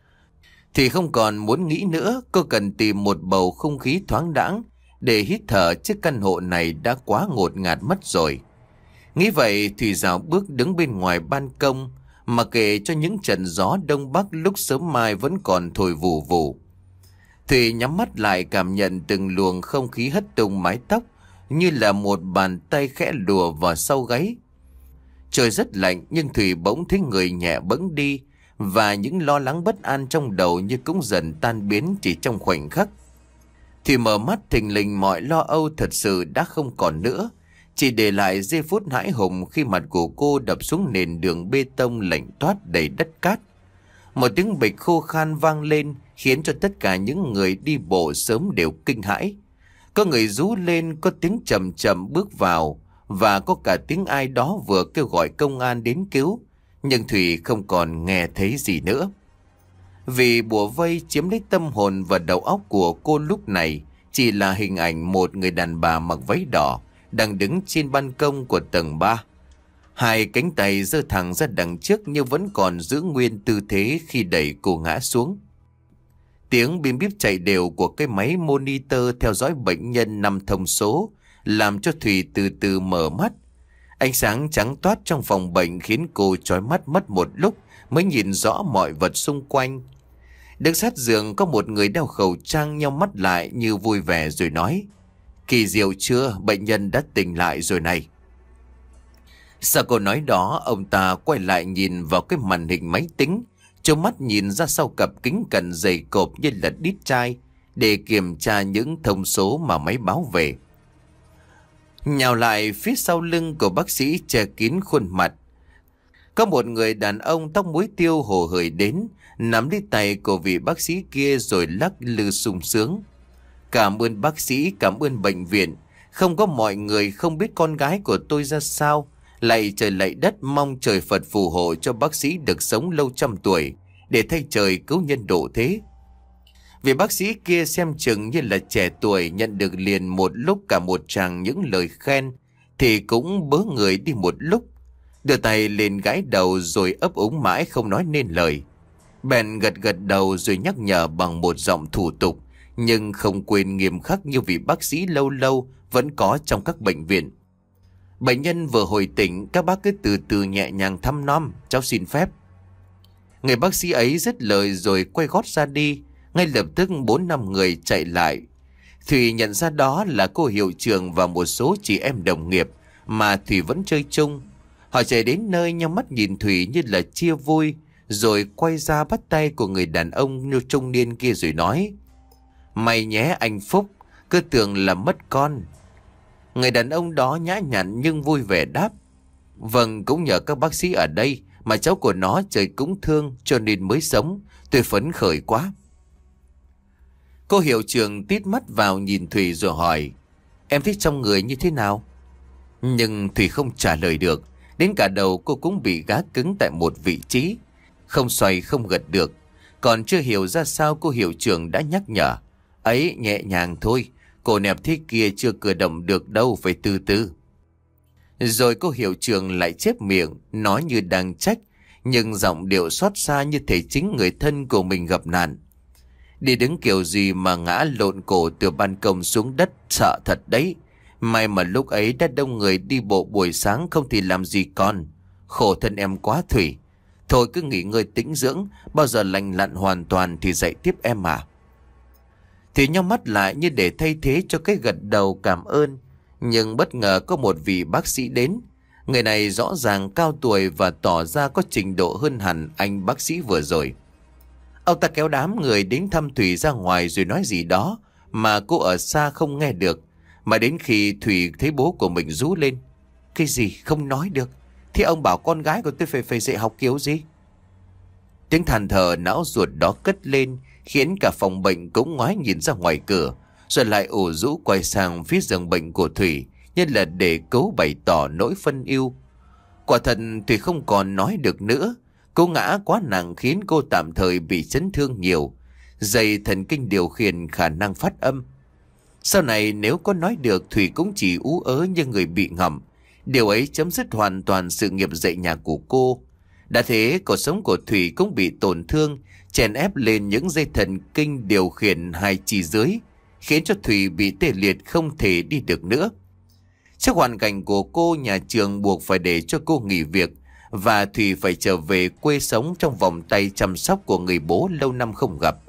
Thì không còn muốn nghĩ nữa, cô cần tìm một bầu không khí thoáng đãng để hít thở, chiếc căn hộ này đã quá ngột ngạt mất rồi. Nghĩ vậy thì dạo bước đứng bên ngoài ban công, mà kể cho những trận gió đông bắc lúc sớm mai vẫn còn thổi vù vù. Thủy nhắm mắt lại, cảm nhận từng luồng không khí hất tung mái tóc, như là một bàn tay khẽ lùa vào sau gáy. Trời rất lạnh, nhưng Thủy bỗng thấy người nhẹ bẫng đi, và những lo lắng bất an trong đầu như cũng dần tan biến chỉ trong khoảnh khắc. Thì mở mắt thình lình mọi lo âu thật sự đã không còn nữa, chỉ để lại giây phút hãi hùng khi mặt của cô đập xuống nền đường bê tông lạnh toát đầy đất cát. Một tiếng bịch khô khan vang lên, khiến cho tất cả những người đi bộ sớm đều kinh hãi. Có người rú lên, có tiếng chậm chậm bước vào, và có cả tiếng ai đó vừa kêu gọi công an đến cứu. Nhưng Thủy không còn nghe thấy gì nữa, vì bủa vây chiếm lấy tâm hồn và đầu óc của cô lúc này chỉ là hình ảnh một người đàn bà mặc váy đỏ đang đứng trên ban công của tầng ba. Hai cánh tay giơ thẳng ra đằng trước như vẫn còn giữ nguyên tư thế khi đẩy cô ngã xuống. Tiếng bim bíp chạy đều của cái máy monitor theo dõi bệnh nhân nằm thông số làm cho Thủy từ từ mở mắt. Ánh sáng trắng toát trong phòng bệnh khiến cô chói mắt mất một lúc mới nhìn rõ mọi vật xung quanh. Đứng sát giường có một người đeo khẩu trang nhắm mắt lại như vui vẻ rồi nói: "Kỳ diệu chưa, bệnh nhân đã tỉnh lại rồi này." Sau câu nói đó, ông ta quay lại nhìn vào cái màn hình máy tính, trố mắt nhìn ra sau cặp kính cận dày cộp như là đít chai để kiểm tra những thông số mà máy báo về. Nhào lại phía sau lưng của bác sĩ che kín khuôn mặt. Có một người đàn ông tóc muối tiêu hồ hởi đến, nắm lấy tay của vị bác sĩ kia rồi lắc lư sung sướng. Cảm ơn bác sĩ, cảm ơn bệnh viện. Không có mọi người không biết con gái của tôi ra sao. Lạy trời lạy đất, mong trời Phật phù hộ cho bác sĩ được sống lâu trăm tuổi, để thay trời cứu nhân độ thế. Vị bác sĩ kia xem chừng như là trẻ tuổi, nhận được liền một lúc cả một tràng những lời khen, thì cũng bớ người đi một lúc. Đưa tay lên gãi đầu rồi ấp úng mãi không nói nên lời. Bèn gật gật đầu rồi nhắc nhở bằng một giọng thủ tục, nhưng không quên nghiêm khắc như vị bác sĩ lâu lâu vẫn có trong các bệnh viện. Bệnh nhân vừa hồi tỉnh, các bác cứ từ từ nhẹ nhàng thăm nom. Cháu xin phép. Người bác sĩ ấy dứt lời rồi quay gót ra đi. Ngay lập tức bốn năm người chạy lại. Thủy nhận ra đó là cô hiệu trưởng và một số chị em đồng nghiệp mà Thủy vẫn chơi chung. Họ chạy đến nơi nhắm mắt nhìn Thủy như là chia vui, rồi quay ra bắt tay của người đàn ông như trung niên kia rồi nói: Mày nhé anh Phúc, cứ tưởng là mất con. Người đàn ông đó nhã nhặn nhưng vui vẻ đáp: Vâng, cũng nhờ các bác sĩ ở đây mà cháu của nó trời cũng thương cho nên mới sống. Tôi phấn khởi quá. Cô hiệu trưởng tít mắt vào nhìn Thủy rồi hỏi: Em thấy trong người như thế nào? Nhưng Thủy không trả lời được. Đến cả đầu cô cũng bị gá cứng tại một vị trí, không xoay không gật được. Còn chưa hiểu ra sao, cô hiệu trưởng đã nhắc nhở: Ấy, nhẹ nhàng thôi, cổ nẹp thế kia chưa cử động được đâu, phải từ từ. Rồi cô hiệu trưởng lại chép miệng, nói như đang trách, nhưng giọng điệu xót xa như thể chính người thân của mình gặp nạn. Đi đứng kiểu gì mà ngã lộn cổ từ ban công xuống đất, sợ thật đấy. May mà lúc ấy đã đông người đi bộ buổi sáng, không thì làm gì còn. Khổ thân em quá Thủy. Thôi cứ nghỉ ngơi tĩnh dưỡng, bao giờ lành lặn hoàn toàn thì dạy tiếp em à. Thì nhắm mắt lại như để thay thế cho cái gật đầu cảm ơn. Nhưng bất ngờ có một vị bác sĩ đến. Người này rõ ràng cao tuổi và tỏ ra có trình độ hơn hẳn anh bác sĩ vừa rồi. Ông ta kéo đám người đến thăm Thủy ra ngoài rồi nói gì đó mà cô ở xa không nghe được. Mà đến khi Thủy thấy bố của mình rú lên: Cái gì không nói được? Thì ông bảo con gái của tôi phải phải dạy học kiểu gì? Tiếng than thở não ruột đó cất lên, khiến cả phòng bệnh cũng ngoái nhìn ra ngoài cửa, rồi lại ủ rũ quay sang phía giường bệnh của Thủy, như là để cố bày tỏ nỗi phân yêu. Quả thật Thủy không còn nói được nữa. Cô ngã quá nặng khiến cô tạm thời bị chấn thương nhiều, dây thần kinh điều khiển khả năng phát âm. Sau này nếu có nói được, Thủy cũng chỉ ú ớ như người bị ngậm. Điều ấy chấm dứt hoàn toàn sự nghiệp dạy nhà của cô. Đã thế cuộc sống của Thủy cũng bị tổn thương, chèn ép lên những dây thần kinh điều khiển hai chi dưới, khiến cho Thủy bị tê liệt không thể đi được nữa. Trước hoàn cảnh của cô, nhà trường buộc phải để cho cô nghỉ việc, và Thủy phải trở về quê sống trong vòng tay chăm sóc của người bố lâu năm không gặp.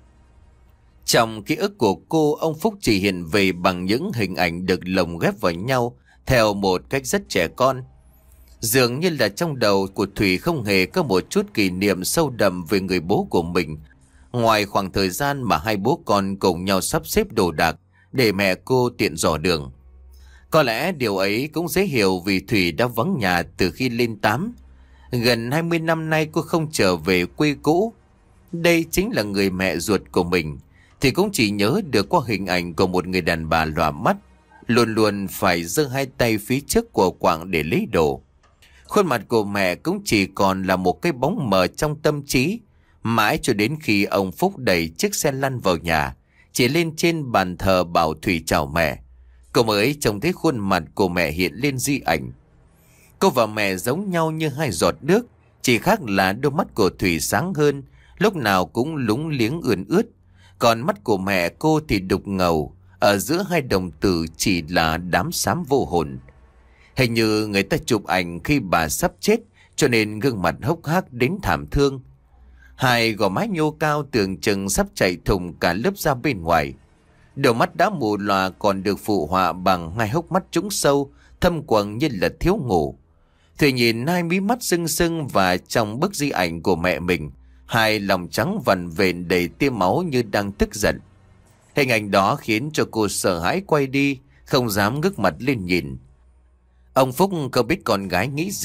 Trong ký ức của cô, ông Phúc chỉ hiện về bằng những hình ảnh được lồng ghép vào nhau theo một cách rất trẻ con. Dường như là trong đầu của Thủy không hề có một chút kỷ niệm sâu đậm về người bố của mình, ngoài khoảng thời gian mà hai bố con cùng nhau sắp xếp đồ đạc để mẹ cô tiện dò đường. Có lẽ điều ấy cũng dễ hiểu vì Thủy đã vắng nhà từ khi lên tám. Gần hai mươi năm nay cô không trở về quê cũ. Đây chính là người mẹ ruột của mình, thì cũng chỉ nhớ được qua hình ảnh của một người đàn bà lòa mắt, luôn luôn phải giơ hai tay phía trước của quạng để lấy đồ. Khuôn mặt của mẹ cũng chỉ còn là một cái bóng mờ trong tâm trí, mãi cho đến khi ông Phúc đẩy chiếc xe lăn vào nhà, chỉ lên trên bàn thờ bảo Thủy chào mẹ. Cô mới trông thấy khuôn mặt của mẹ hiện lên di ảnh. Cô và mẹ giống nhau như hai giọt nước, chỉ khác là đôi mắt của Thủy sáng hơn, lúc nào cũng lúng liếng ươn ướt. Còn mắt của mẹ cô thì đục ngầu, ở giữa hai đồng tử chỉ là đám xám vô hồn. Hình như người ta chụp ảnh khi bà sắp chết, cho nên gương mặt hốc hác đến thảm thương. Hai gò má nhô cao tưởng chừng sắp chạy thùng cả lớp da bên ngoài. Đôi mắt đã mù lòa còn được phụ họa bằng hai hốc mắt trũng sâu, thâm quầng như là thiếu ngủ. Thủy nhìn hai mí mắt sưng sưng, và trong bức di ảnh của mẹ mình, hai lòng trắng vằn vện đầy tia máu như đang tức giận. Hình ảnh đó khiến cho cô sợ hãi quay đi, không dám ngước mặt lên nhìn. Ông Phúc không biết con gái nghĩ gì,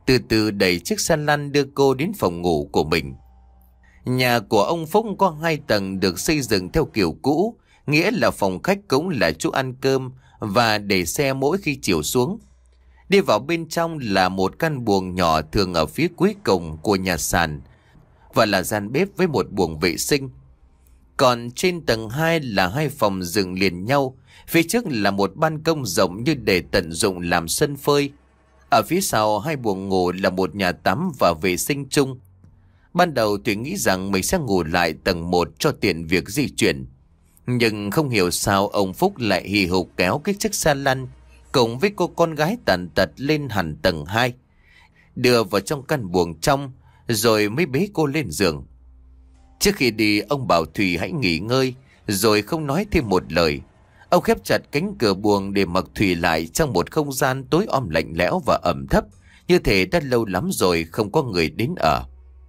từ từ đẩy chiếc xe lăn đưa cô đến phòng ngủ của mình. Nhà của ông Phúc có hai tầng được xây dựng theo kiểu cũ, nghĩa là phòng khách cũng là chỗ ăn cơm và để xe mỗi khi chiều xuống. Đi vào bên trong là một căn buồng nhỏ thường ở phía cuối cùng của nhà sàn và là gian bếp với một buồng vệ sinh. Còn trên tầng hai là hai phòng dựng liền nhau, phía trước là một ban công rộng như để tận dụng làm sân phơi. Ở phía sau hai buồng ngủ là một nhà tắm và vệ sinh chung. Ban đầu Thủy nghĩ rằng mình sẽ ngủ lại tầng một cho tiện việc di chuyển. Nhưng không hiểu sao ông Phúc lại hì hục kéo cái chiếc xe lăn cùng với cô con gái tàn tật lên hẳn tầng hai, đưa vào trong căn buồng trong, rồi mới bế cô lên giường. Trước khi đi, ông bảo Thủy hãy nghỉ ngơi, rồi không nói thêm một lời. Ông khép chặt cánh cửa buồng để mặc Thủy lại trong một không gian tối om lạnh lẽo và ẩm thấp, như thể đã lâu lắm rồi không có người đến ở.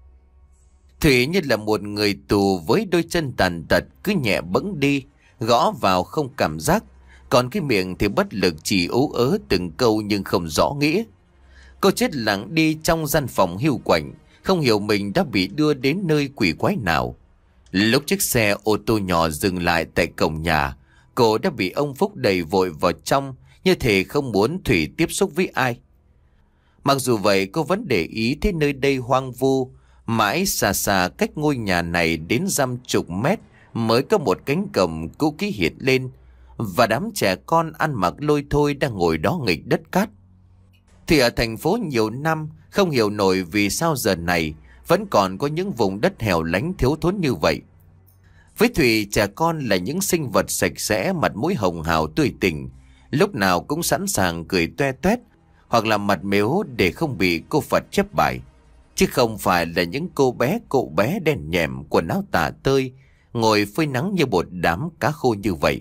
Thủy như là một người tù với đôi chân tàn tật, cứ nhẹ bẫng đi, gõ vào không cảm giác, còn cái miệng thì bất lực chỉ ú ớ từng câu nhưng không rõ nghĩa. Cô chết lặng đi trong gian phòng hiu quạnh, không hiểu mình đã bị đưa đến nơi quỷ quái nào. Lúc chiếc xe ô tô nhỏ dừng lại tại cổng nhà, cô đã bị ông Phúc đẩy vội vào trong, như thể không muốn Thủy tiếp xúc với ai. Mặc dù vậy, cô vẫn để ý thấy nơi đây hoang vu, mãi xa xa cách ngôi nhà này đến dăm chục mét mới có một cánh cổng cũ kỹ hiện lên, và đám trẻ con ăn mặc lôi thôi đang ngồi đó nghịch đất cát. Thì ở thành phố nhiều năm, không hiểu nổi vì sao giờ này vẫn còn có những vùng đất hẻo lánh thiếu thốn như vậy. Với Thủy, trẻ con là những sinh vật sạch sẽ, mặt mũi hồng hào tươi tỉnh, lúc nào cũng sẵn sàng cười toe toét hoặc là mặt mếu để không bị cô Phật chép bài, chứ không phải là những cô bé cậu bé đen nhẹm, quần áo tả tơi, ngồi phơi nắng như một đám cá khô như vậy.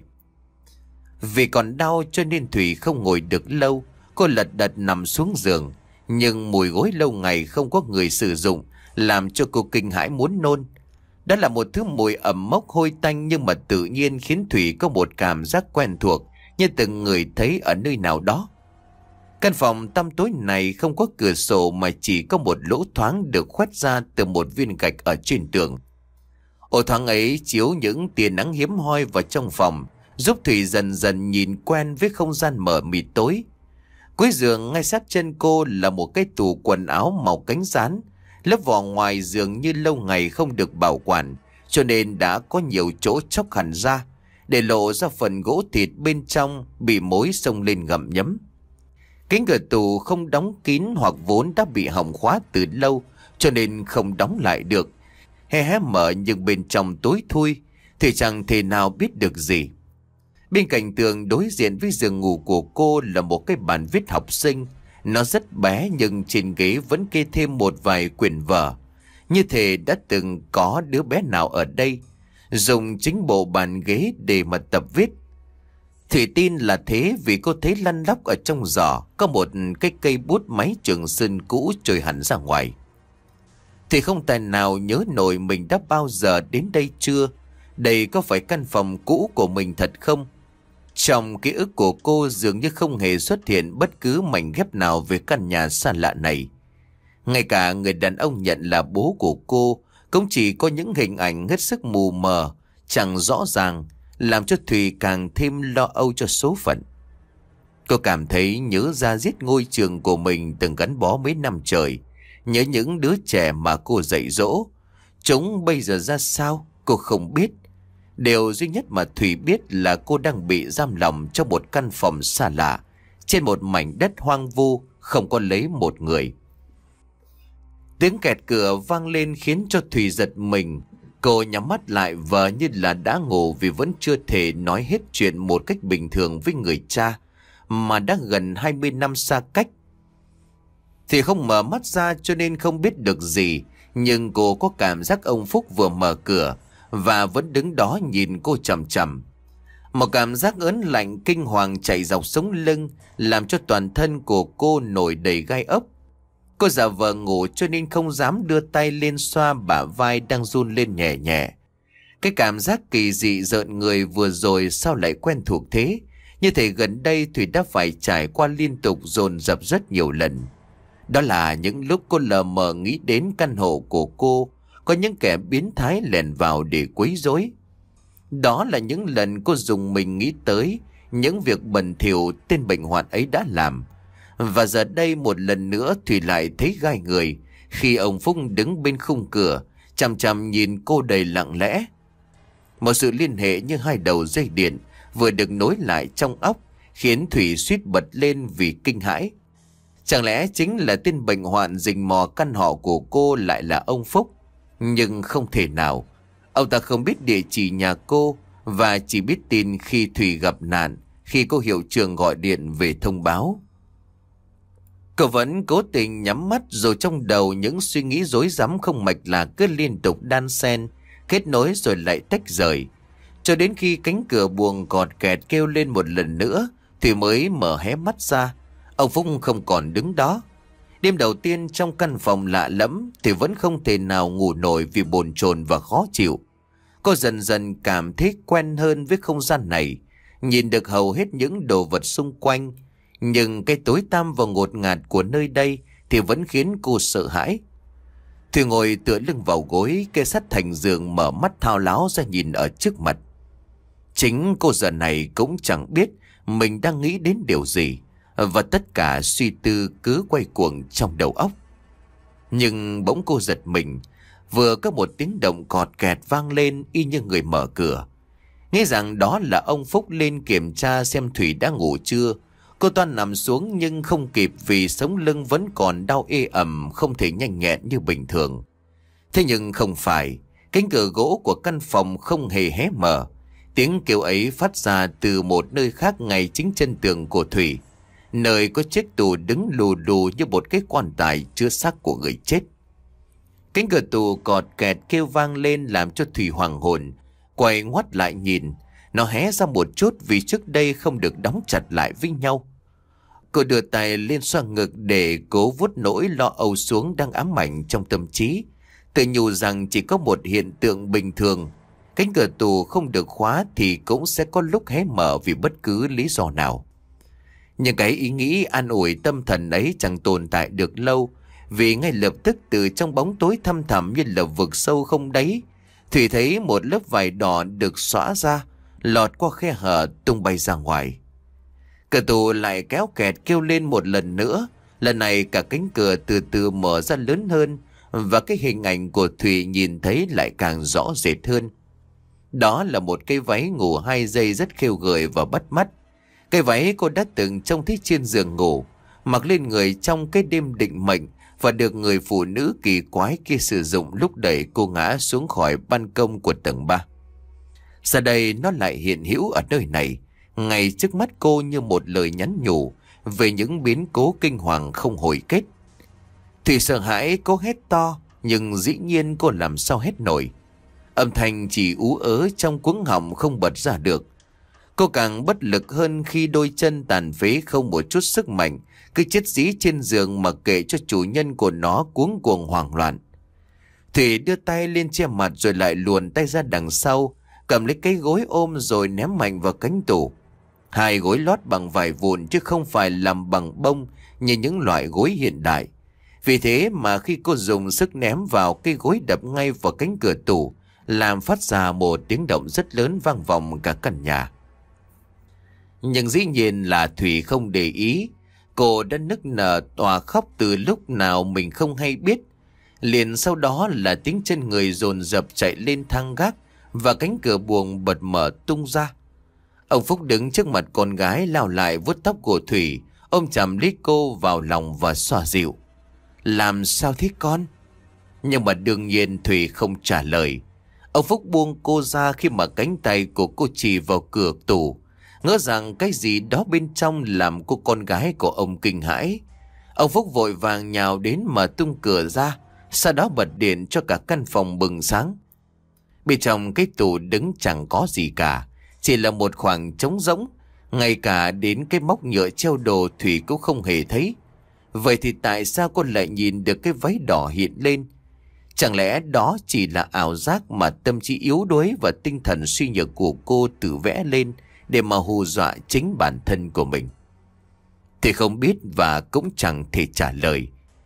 Vì còn đau cho nên Thủy không ngồi được lâu, cô lật đật nằm xuống giường, nhưng mùi gối lâu ngày không có người sử dụng làm cho cô kinh hãi muốn nôn. Đó là một thứ mùi ẩm mốc hôi tanh, nhưng mà tự nhiên khiến Thủy có một cảm giác quen thuộc, như từng người thấy ở nơi nào đó. Căn phòng tăm tối này không có cửa sổ mà chỉ có một lỗ thoáng được khoét ra từ một viên gạch ở trên tường. Ổ thoáng ấy chiếu những tia nắng hiếm hoi vào trong phòng, giúp Thủy dần dần nhìn quen với không gian mờ mịt tối. Cuối giường ngay sát chân cô là một cái tủ quần áo màu cánh gián. Lớp vỏ ngoài giường như lâu ngày không được bảo quản, cho nên đã có nhiều chỗ chóc hẳn ra, để lộ ra phần gỗ thịt bên trong bị mối xông lên gặm nhấm. Cánh cửa tủ không đóng kín hoặc vốn đã bị hỏng khóa từ lâu, cho nên không đóng lại được. Hé hé mở nhưng bên trong tối thui thì chẳng thể nào biết được gì. Bên cạnh tường đối diện với giường ngủ của cô là một cái bàn viết học sinh. Nó rất bé nhưng trên ghế vẫn kê thêm một vài quyển vở, như thể đã từng có đứa bé nào ở đây dùng chính bộ bàn ghế để mà tập viết. Thủy tin là thế vì cô thấy lăn lóc ở trong giỏ có một cái cây bút máy Trường Sơn cũ trôi hẳn ra ngoài. Thì không tài nào nhớ nổi mình đã bao giờ đến đây chưa. Đây có phải căn phòng cũ của mình thật không? Trong ký ức của cô dường như không hề xuất hiện bất cứ mảnh ghép nào về căn nhà xa lạ này. Ngay cả người đàn ông nhận là bố của cô cũng chỉ có những hình ảnh hết sức mù mờ, chẳng rõ ràng, làm cho Thùy càng thêm lo âu cho số phận. Cô cảm thấy nhớ ra giết ngôi trường của mình từng gắn bó mấy năm trời, nhớ những đứa trẻ mà cô dạy dỗ. Chúng bây giờ ra sao cô không biết. Điều duy nhất mà Thủy biết là cô đang bị giam lòng trong một căn phòng xa lạ, trên một mảnh đất hoang vu, không có lấy một người. Tiếng kẹt cửa vang lên khiến cho Thủy giật mình. Cô nhắm mắt lại vờ như là đã ngủ vì vẫn chưa thể nói hết chuyện một cách bình thường với người cha mà đã gần hai mươi năm xa cách. Thì không mở mắt ra cho nên không biết được gì, nhưng cô có cảm giác ông Phúc vừa mở cửa và vẫn đứng đó nhìn cô chằm chằm. Một cảm giác ớn lạnh kinh hoàng chạy dọc sống lưng, làm cho toàn thân của cô nổi đầy gai ốc. Cô giả vờ ngủ cho nên không dám đưa tay lên xoa bả vai đang run lên nhẹ nhẹ. Cái cảm giác kỳ dị rợn người vừa rồi sao lại quen thuộc thế? Như thể gần đây Thủy đã phải trải qua liên tục dồn dập rất nhiều lần. Đó là những lúc cô lờ mờ nghĩ đến căn hộ của cô có những kẻ biến thái lẻn vào để quấy rối. Đó là những lần cô dùng mình nghĩ tới những việc bẩn thỉu tên bệnh hoạn ấy đã làm. Và giờ đây một lần nữa Thủy lại thấy gai người khi ông Phúc đứng bên khung cửa, chằm chằm nhìn cô đầy lặng lẽ. Một sự liên hệ như hai đầu dây điện vừa được nối lại trong óc, khiến Thủy suýt bật lên vì kinh hãi. Chẳng lẽ chính là tên bệnh hoạn rình mò căn họ của cô lại là ông Phúc? Nhưng không thể nào. Ông ta không biết địa chỉ nhà cô và chỉ biết tin khi Thủy gặp nạn, khi cô hiệu trưởng gọi điện về thông báo. Cậu vẫn cố tình nhắm mắt, rồi trong đầu những suy nghĩ rối rắm không mạch lạc cứ liên tục đan xen, kết nối rồi lại tách rời. Cho đến khi cánh cửa buồng cọt kẹt kêu lên một lần nữa thì mới mở hé mắt ra. Ông Phúc không còn đứng đó. Đêm đầu tiên trong căn phòng lạ lẫm thì vẫn không thể nào ngủ nổi vì bồn chồn và khó chịu. Cô dần dần cảm thấy quen hơn với không gian này, nhìn được hầu hết những đồ vật xung quanh. Nhưng cái tối tăm và ngột ngạt của nơi đây thì vẫn khiến cô sợ hãi. Thùy ngồi tựa lưng vào gối, kê sát thành giường, mở mắt thao láo ra nhìn ở trước mặt. Chính cô giờ này cũng chẳng biết mình đang nghĩ đến điều gì, và tất cả suy tư cứ quay cuồng trong đầu óc. Nhưng bỗng cô giật mình, vừa có một tiếng động cọt kẹt vang lên y như người mở cửa. Nghĩ rằng đó là ông Phúc lên kiểm tra xem Thủy đã ngủ chưa. Cô toan nằm xuống nhưng không kịp vì sống lưng vẫn còn đau ê ẩm, không thể nhanh nhẹn như bình thường. Thế nhưng không phải, cánh cửa gỗ của căn phòng không hề hé mở. Tiếng kêu ấy phát ra từ một nơi khác ngay chính chân tường của Thủy, nơi có chiếc tù đứng lù lù như một cái quan tài chứa xác của người chết. Cánh cửa tù cọt kẹt kêu vang lên làm cho Thủy hoảng hồn, quay ngoắt lại nhìn. Nó hé ra một chút vì trước đây không được đóng chặt lại với nhau. Cô đưa tay lên xoa ngực để cố vuốt nỗi lo âu xuống đang ám ảnh trong tâm trí, tự nhủ rằng chỉ có một hiện tượng bình thường. Cánh cửa tù không được khóa thì cũng sẽ có lúc hé mở vì bất cứ lý do nào. Nhưng cái ý nghĩ an ủi tâm thần ấy chẳng tồn tại được lâu, vì ngay lập tức từ trong bóng tối thăm thẳm như là vực sâu không đáy, Thủy thấy một lớp vải đỏ được xõa ra, lọt qua khe hở tung bay ra ngoài. Cửa tù lại kéo kẹt kêu lên một lần nữa. Lần này cả cánh cửa từ từ mở ra lớn hơn, và cái hình ảnh của Thủy nhìn thấy lại càng rõ rệt hơn. Đó là một cái váy ngủ hai dây rất khêu gợi và bắt mắt. Cái váy cô đã từng trông thấy trên giường ngủ, mặc lên người trong cái đêm định mệnh, và được người phụ nữ kỳ quái kia sử dụng lúc đẩy cô ngã xuống khỏi ban công của tầng ba. Giờ đây nó lại hiện hữu ở nơi này, ngay trước mắt cô như một lời nhắn nhủ về những biến cố kinh hoàng không hồi kết. Thủy sợ hãi cố hét to, nhưng dĩ nhiên cô làm sao hét nổi. Âm thanh chỉ ú ớ trong cuống họng không bật ra được. Cô càng bất lực hơn khi đôi chân tàn phế không một chút sức mạnh cứ chết dí trên giường mặc kệ cho chủ nhân của nó cuống cuồng hoảng loạn. Thủy đưa tay lên che mặt rồi lại luồn tay ra đằng sau, cầm lấy cái gối ôm rồi ném mạnh vào cánh tủ. Hai gối lót bằng vải vụn chứ không phải làm bằng bông như những loại gối hiện đại. Vì thế mà khi cô dùng sức ném vào, cái gối đập ngay vào cánh cửa tủ, làm phát ra một tiếng động rất lớn vang vọng cả căn nhà. Nhưng dĩ nhiên là Thủy không để ý. Cô đã nức nở òa khóc từ lúc nào mình không hay biết. Liền sau đó là tiếng chân người dồn dập chạy lên thang gác, và cánh cửa buồng bật mở tung ra. Ông Phúc đứng trước mặt con gái lao lại vuốt tóc của Thủy, ôm chầm lấy cô vào lòng và xoa dịu. Làm sao thế con? Nhưng mà đương nhiên Thủy không trả lời. Ông Phúc buông cô ra khi mà cánh tay của cô chỉ vào cửa tủ, ngỡ rằng cái gì đó bên trong làm cô con gái của ông kinh hãi. Ông Phúc vội vàng nhào đến mà tung cửa ra, sau đó bật điện cho cả căn phòng bừng sáng. Bên trong cái tủ đứng chẳng có gì cả, chỉ là một khoảng trống rỗng, ngay cả đến cái móc nhựa treo đồ Thủy cũng không hề thấy. Vậy thì tại sao cô lại nhìn được cái váy đỏ hiện lên? Chẳng lẽ đó chỉ là ảo giác mà tâm trí yếu đuối và tinh thần suy nhược của cô tự vẽ lên để mà hù dọa chính bản thân của mình? Thì không biết và cũng chẳng thể trả lời.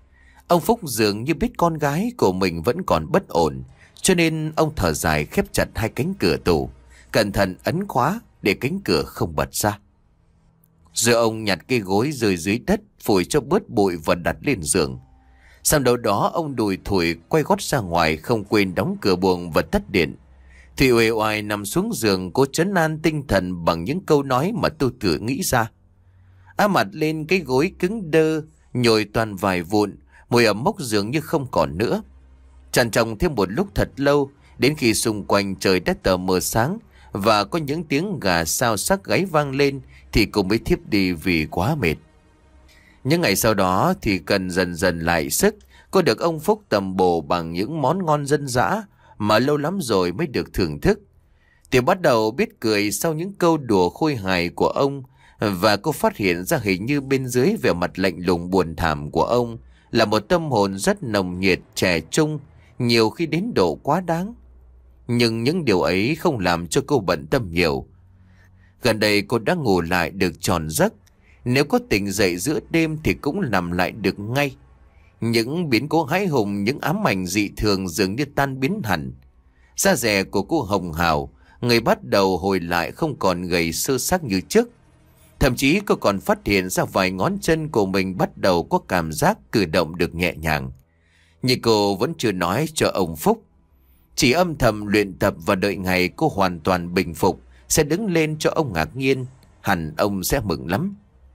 Ông Phúc dường như biết con gái của mình vẫn còn bất ổn, cho nên ông thở dài khép chặt hai cánh cửa tủ, cẩn thận ấn khóa để cánh cửa không bật ra. Rồi ông nhặt cái gối rơi dưới đất, phủi cho bớt bụi và đặt lên giường. Sau đầu đó ông đùi thủi quay gót ra ngoài, không quên đóng cửa buồng và tắt điện. Thủy uể oải nằm xuống giường, cố trấn an tinh thần bằng những câu nói mà tôi tự nghĩ ra. Á mặt lên cái gối cứng đơ, nhồi toàn vài vụn, mùi ẩm mốc dường như không còn nữa. Trằn trọc thêm một lúc thật lâu, đến khi xung quanh trời đã tờ mờ sáng và có những tiếng gà sao sắc gáy vang lên thì cô mới thiếp đi vì quá mệt. Những ngày sau đó thì cần dần dần lại sức, cô được ông Phúc tầm bổ bằng những món ngon dân dã mà lâu lắm rồi mới được thưởng thức. Thì bắt đầu biết cười sau những câu đùa khôi hài của ông, và cô phát hiện ra hình như bên dưới vẻ mặt lạnh lùng buồn thảm của ông là một tâm hồn rất nồng nhiệt, trẻ trung, nhiều khi đến độ quá đáng. Nhưng những điều ấy không làm cho cô bận tâm nhiều. Gần đây cô đã ngủ lại được tròn giấc, nếu có tỉnh dậy giữa đêm thì cũng nằm lại được ngay. Những biến cố hãi hùng, những ám ảnh dị thường dường như tan biến hẳn. Da dẻ của cô hồng hào, người bắt đầu hồi lại không còn gầy sơ xác như trước. Thậm chí cô còn phát hiện ra vài ngón chân của mình bắt đầu có cảm giác cử động được nhẹ nhàng. Nhưng cô vẫn chưa nói cho ông Phúc. Chỉ âm thầm luyện tập và đợi ngày cô hoàn toàn bình phục sẽ đứng lên cho ông ngạc nhiên. Hẳn ông sẽ mừng lắm.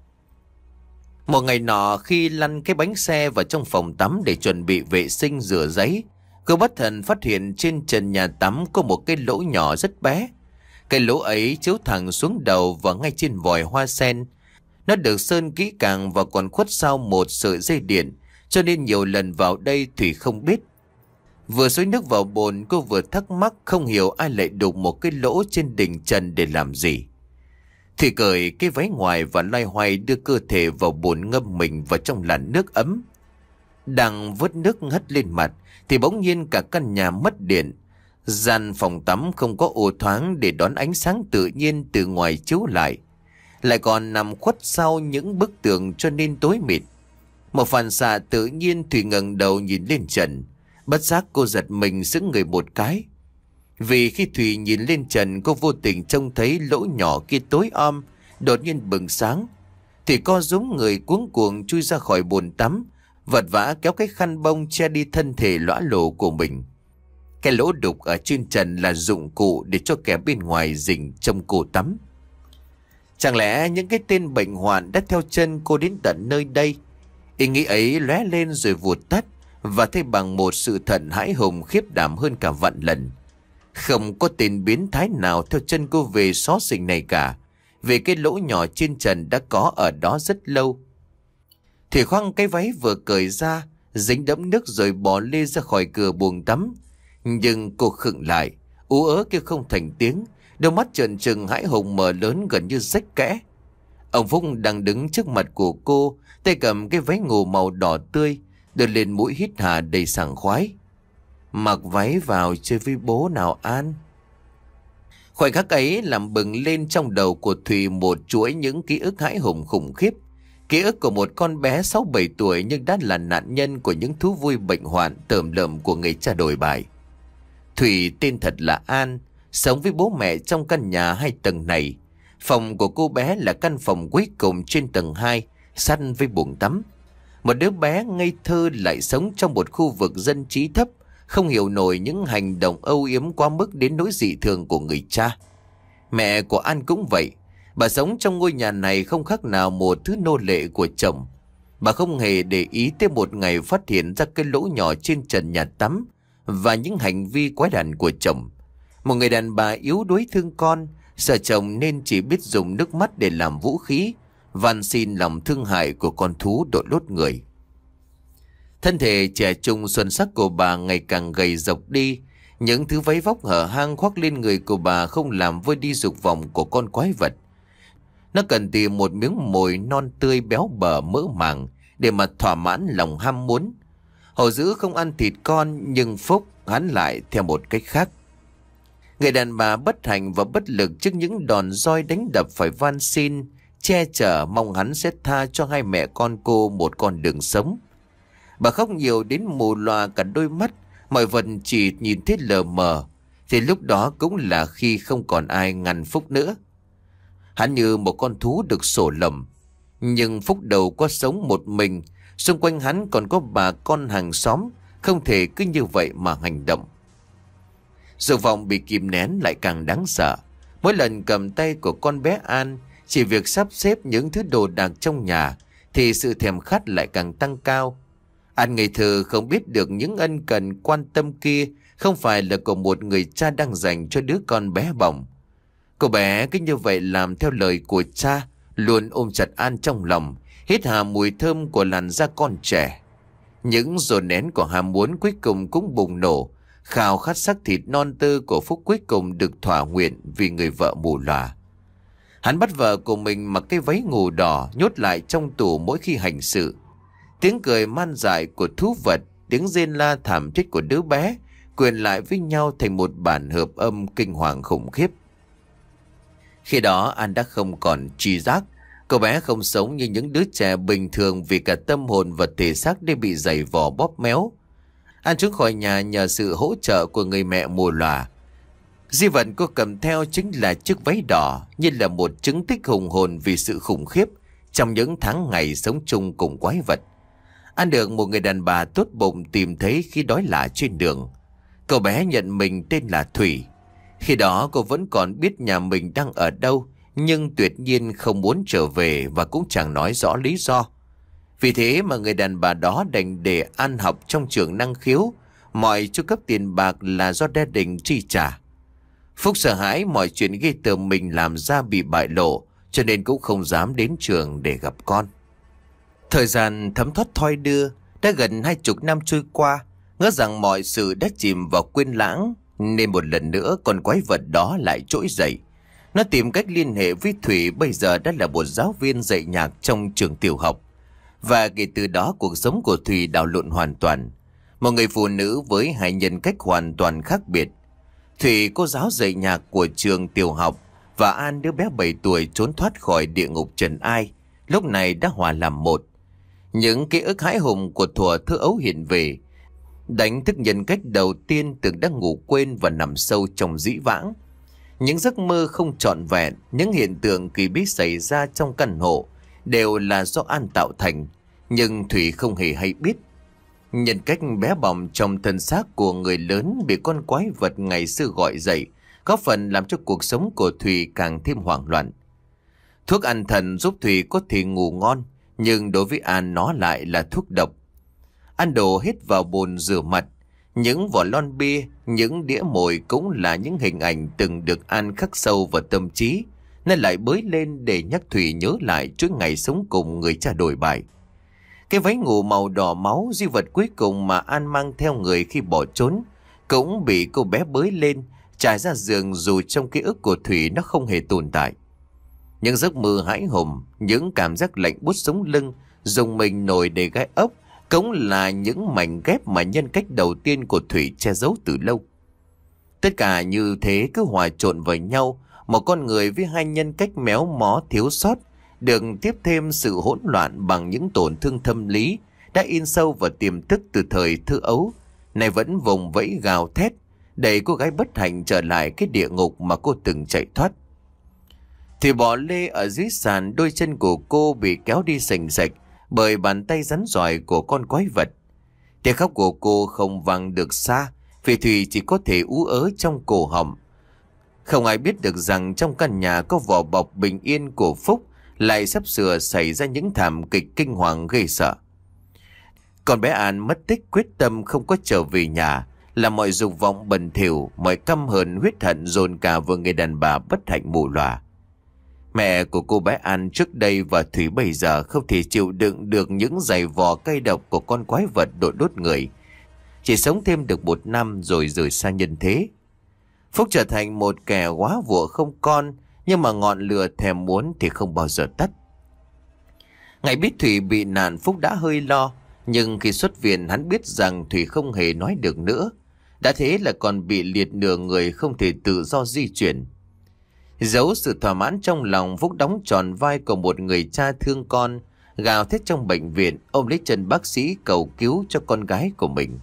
Một ngày nọ khi lăn cái bánh xe vào trong phòng tắm để chuẩn bị vệ sinh rửa giấy, cô bất thần phát hiện trên trần nhà tắm có một cái lỗ nhỏ rất bé. Cái lỗ ấy chiếu thẳng xuống đầu và ngay trên vòi hoa sen. Nó được sơn kỹ càng và còn khuất sau một sợi dây điện, cho nên nhiều lần vào đây Thủy không biết. Vừa xối nước vào bồn, cô vừa thắc mắc không hiểu ai lại đục một cái lỗ trên đỉnh trần để làm gì. Thủy cởi cái váy ngoài và loay hoay đưa cơ thể vào bồn ngâm mình vào trong làn nước ấm. Đang vớt nước hất lên mặt thì bỗng nhiên cả căn nhà mất điện. Gian phòng tắm không có ô thoáng để đón ánh sáng tự nhiên từ ngoài chiếu lại, lại còn nằm khuất sau những bức tường cho nên tối mịt. Một phản xạ tự nhiên Thủy ngẩng đầu nhìn lên trần. Bất giác cô giật mình sững người một cái. Vì khi Thủy nhìn lên trần, cô vô tình trông thấy lỗ nhỏ kia tối om, đột nhiên bừng sáng. Thủy co rúm người cuống cuồng chui ra khỏi bồn tắm, vật vã kéo cái khăn bông che đi thân thể lõa lồ của mình. Cái lỗ đục ở trên trần là dụng cụ để cho kẻ bên ngoài rình trông cô tắm. Chẳng lẽ những cái tên bệnh hoạn đã theo chân cô đến tận nơi đây? Ý nghĩ ấy lóe lên rồi vụt tắt, và thay bằng một sự thận hãi hùng khiếp đảm hơn cả vạn lần. Không có tên biến thái nào theo chân cô về xó xỉnh này cả, vì cái lỗ nhỏ trên trần đã có ở đó rất lâu. Thì khoang cái váy vừa cởi ra, dính đẫm nước rồi bỏ lê ra khỏi cửa buồng tắm. Nhưng cô khựng lại, ú ớ kêu không thành tiếng, đôi mắt trợn trừng hãi hùng mở lớn gần như rách kẽ. Ông Phúc đang đứng trước mặt của cô, tay cầm cái váy ngủ màu đỏ tươi, đưa lên mũi hít hà đầy sảng khoái. Mặc váy vào chơi với bố nào An. Khoảnh khắc ấy làm bừng lên trong đầu của Thùy một chuỗi những ký ức hãi hùng khủng khiếp. Ký ức của một con bé sáu bảy tuổi nhưng đã là nạn nhân của những thú vui bệnh hoạn tởm lợm của người cha đồi bại. Thùy tên thật là An, sống với bố mẹ trong căn nhà hai tầng này. Phòng của cô bé là căn phòng cuối cùng trên tầng hai, sát với buồng tắm. Một đứa bé ngây thơ lại sống trong một khu vực dân trí thấp, không hiểu nổi những hành động âu yếm quá mức đến nỗi dị thường của người cha. Mẹ của An cũng vậy. Bà sống trong ngôi nhà này không khác nào một thứ nô lệ của chồng. Bà không hề để ý tới một ngày phát hiện ra cái lỗ nhỏ trên trần nhà tắm và những hành vi quái đản của chồng. Một người đàn bà yếu đuối thương con, sợ chồng nên chỉ biết dùng nước mắt để làm vũ khí, van xin lòng thương hại của con thú đội lốt người. Thân thể trẻ trung xuân sắc của bà ngày càng gầy rộc đi. Những thứ váy vóc hở hang khoác lên người của bà không làm vơi đi dục vọng của con quái vật. Nó cần tìm một miếng mồi non tươi béo bở mỡ màng để mà thỏa mãn lòng ham muốn. Hổ dữ không ăn thịt con, nhưng Phúc hắn lại theo một cách khác. Người đàn bà bất hạnh và bất lực trước những đòn roi đánh đập phải van xin, che chở mong hắn sẽ tha cho hai mẹ con cô một con đường sống. Bà khóc nhiều đến mù loà cả đôi mắt, mọi vật chỉ nhìn thấy lờ mờ. Thì lúc đó cũng là khi không còn ai ngăn Phúc nữa. Hắn như một con thú được sổ lồng. Nhưng Phúc đầu có sống một mình, xung quanh hắn còn có bà con hàng xóm, không thể cứ như vậy mà hành động. Dục vọng bị kìm nén lại càng đáng sợ. Mỗi lần cầm tay của con bé An, chỉ việc sắp xếp những thứ đồ đạc trong nhà, thì sự thèm khát lại càng tăng cao. An ngây thơ không biết được những ân cần quan tâm kia không phải là của một người cha đang dành cho đứa con bé bỏng. Cô bé cứ như vậy làm theo lời của cha, luôn ôm chặt An trong lòng, hít hà mùi thơm của làn da con trẻ. Những dồn nén của ham muốn cuối cùng cũng bùng nổ, khao khát xác thịt non tơ của Phúc cuối cùng được thỏa nguyện vì người vợ mù lòa. Hắn bắt vợ của mình mặc cái váy ngủ đỏ, nhốt lại trong tủ mỗi khi hành sự. Tiếng cười man dại của thú vật, tiếng rên la thảm thiết của đứa bé quyện lại với nhau thành một bản hợp âm kinh hoàng khủng khiếp. Khi đó An đã không còn tri giác. Cậu bé không sống như những đứa trẻ bình thường vì cả tâm hồn và thể xác đều bị giày vò bóp méo. An trốn khỏi nhà nhờ sự hỗ trợ của người mẹ mù lòa. Di vật cô cầm theo chính là chiếc váy đỏ, như là một chứng tích hùng hồn vì sự khủng khiếp trong những tháng ngày sống chung cùng quái vật. An được một người đàn bà tốt bụng tìm thấy khi đói lả trên đường. Cậu bé nhận mình tên là Thủy. Khi đó cô vẫn còn biết nhà mình đang ở đâu, nhưng tuyệt nhiên không muốn trở về và cũng chẳng nói rõ lý do. Vì thế mà người đàn bà đó đành để An học trong trường năng khiếu, mọi chu cấp tiền bạc là do gia đình chi trả. Phúc sợ hãi mọi chuyện ghê tởm mình làm ra bị bại lộ, cho nên cũng không dám đến trường để gặp con. Thời gian thấm thoát thoi đưa, đã gần hai chục năm trôi qua, ngỡ rằng mọi sự đã chìm vào quên lãng, nên một lần nữa con quái vật đó lại trỗi dậy. Nó tìm cách liên hệ với Thủy, bây giờ đã là một giáo viên dạy nhạc trong trường tiểu học. Và kể từ đó cuộc sống của Thủy đảo lộn hoàn toàn. Một người phụ nữ với hai nhân cách hoàn toàn khác biệt. Thủy cô giáo dạy nhạc của trường tiểu học, và An đứa bé bảy tuổi trốn thoát khỏi địa ngục trần ai, lúc này đã hòa làm một. Những ký ức hãi hùng của thuở thơ ấu hiện về, đánh thức nhân cách đầu tiên từng đã ngủ quên và nằm sâu trong dĩ vãng. Những giấc mơ không trọn vẹn, những hiện tượng kỳ bí xảy ra trong căn hộ đều là do An tạo thành, nhưng Thủy không hề hay biết. Nhân cách bé bỏng trong thân xác của người lớn bị con quái vật ngày xưa gọi dậy, có phần làm cho cuộc sống của Thủy càng thêm hoảng loạn. Thuốc an thần giúp Thủy có thể ngủ ngon, nhưng đối với An nó lại là thuốc độc. An đổ hết vào bồn rửa mặt. Những vỏ lon bia, những đĩa mồi cũng là những hình ảnh từng được An khắc sâu vào tâm trí, nên lại bới lên để nhắc Thủy nhớ lại chuỗi ngày sống cùng người cha đồi bại. Cái váy ngủ màu đỏ máu, di vật cuối cùng mà An mang theo người khi bỏ trốn, cũng bị cô bé bới lên, trải ra giường dù trong ký ức của Thủy nó không hề tồn tại. Những giấc mơ hãi hùng, những cảm giác lạnh buốt sống lưng, dùng mình nổi để gai ốc, cũng là những mảnh ghép mà nhân cách đầu tiên của Thủy che giấu từ lâu. Tất cả như thế cứ hòa trộn vào nhau, một con người với hai nhân cách méo mó thiếu sót, được tiếp thêm sự hỗn loạn bằng những tổn thương tâm lý đã in sâu vào tiềm thức từ thời thơ ấu, này vẫn vùng vẫy gào thét, đẩy cô gái bất hạnh trở lại cái địa ngục mà cô từng chạy thoát. Thì bỏ lê ở dưới sàn, đôi chân của cô bị kéo đi sành sạch bởi bàn tay rắn rỏi của con quái vật. Tiếng khóc của cô không vang được xa, vì Thủy chỉ có thể ú ớ trong cổ họng. Không ai biết được rằng trong căn nhà có vỏ bọc bình yên của Phúc lại sắp sửa xảy ra những thảm kịch kinh hoàng ghê sợ. Con bé An mất tích quyết tâm không có trở về nhà, là mọi dục vọng bẩn thỉu, mọi căm hờn huyết hận dồn cả vào người đàn bà bất hạnh mù lòa. Mẹ của cô bé An trước đây và Thủy bây giờ không thể chịu đựng được những giày vò cay độc của con quái vật đội đốt người. Chỉ sống thêm được một năm rồi rời xa nhân thế. Phúc trở thành một kẻ góa vụa không con, nhưng mà ngọn lửa thèm muốn thì không bao giờ tắt. Ngày biết Thủy bị nạn, Phúc đã hơi lo, nhưng khi xuất viện hắn biết rằng Thủy không hề nói được nữa. Đã thế là còn bị liệt nửa người, không thể tự do di chuyển. Giấu sự thỏa mãn trong lòng, Phúc đóng tròn vai của một người cha thương con gào thét trong bệnh viện, ôm lấy chân bác sĩ cầu cứu cho con gái của mình.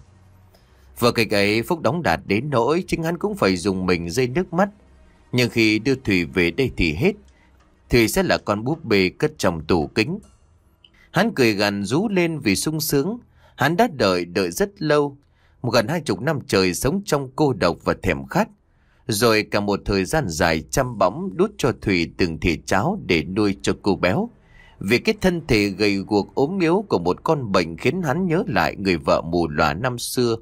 Vở kịch ấy Phúc đóng đạt đến nỗi chính hắn cũng phải dùng mình rơi nước mắt. Nhưng khi đưa Thùy về đây thì hết. Thùy sẽ là con búp bê cất trong tủ kính. Hắn cười gằn rú lên vì sung sướng. Hắn đã đợi đợi rất lâu, một gần hai chục năm trời sống trong cô độc và thèm khát. Rồi cả một thời gian dài chăm bẵm đút cho Thùy từng thìa cháo để nuôi cho cô béo. Vì cái thân thể gầy guộc ốm yếu của một con bệnh khiến hắn nhớ lại người vợ mù lòa năm xưa.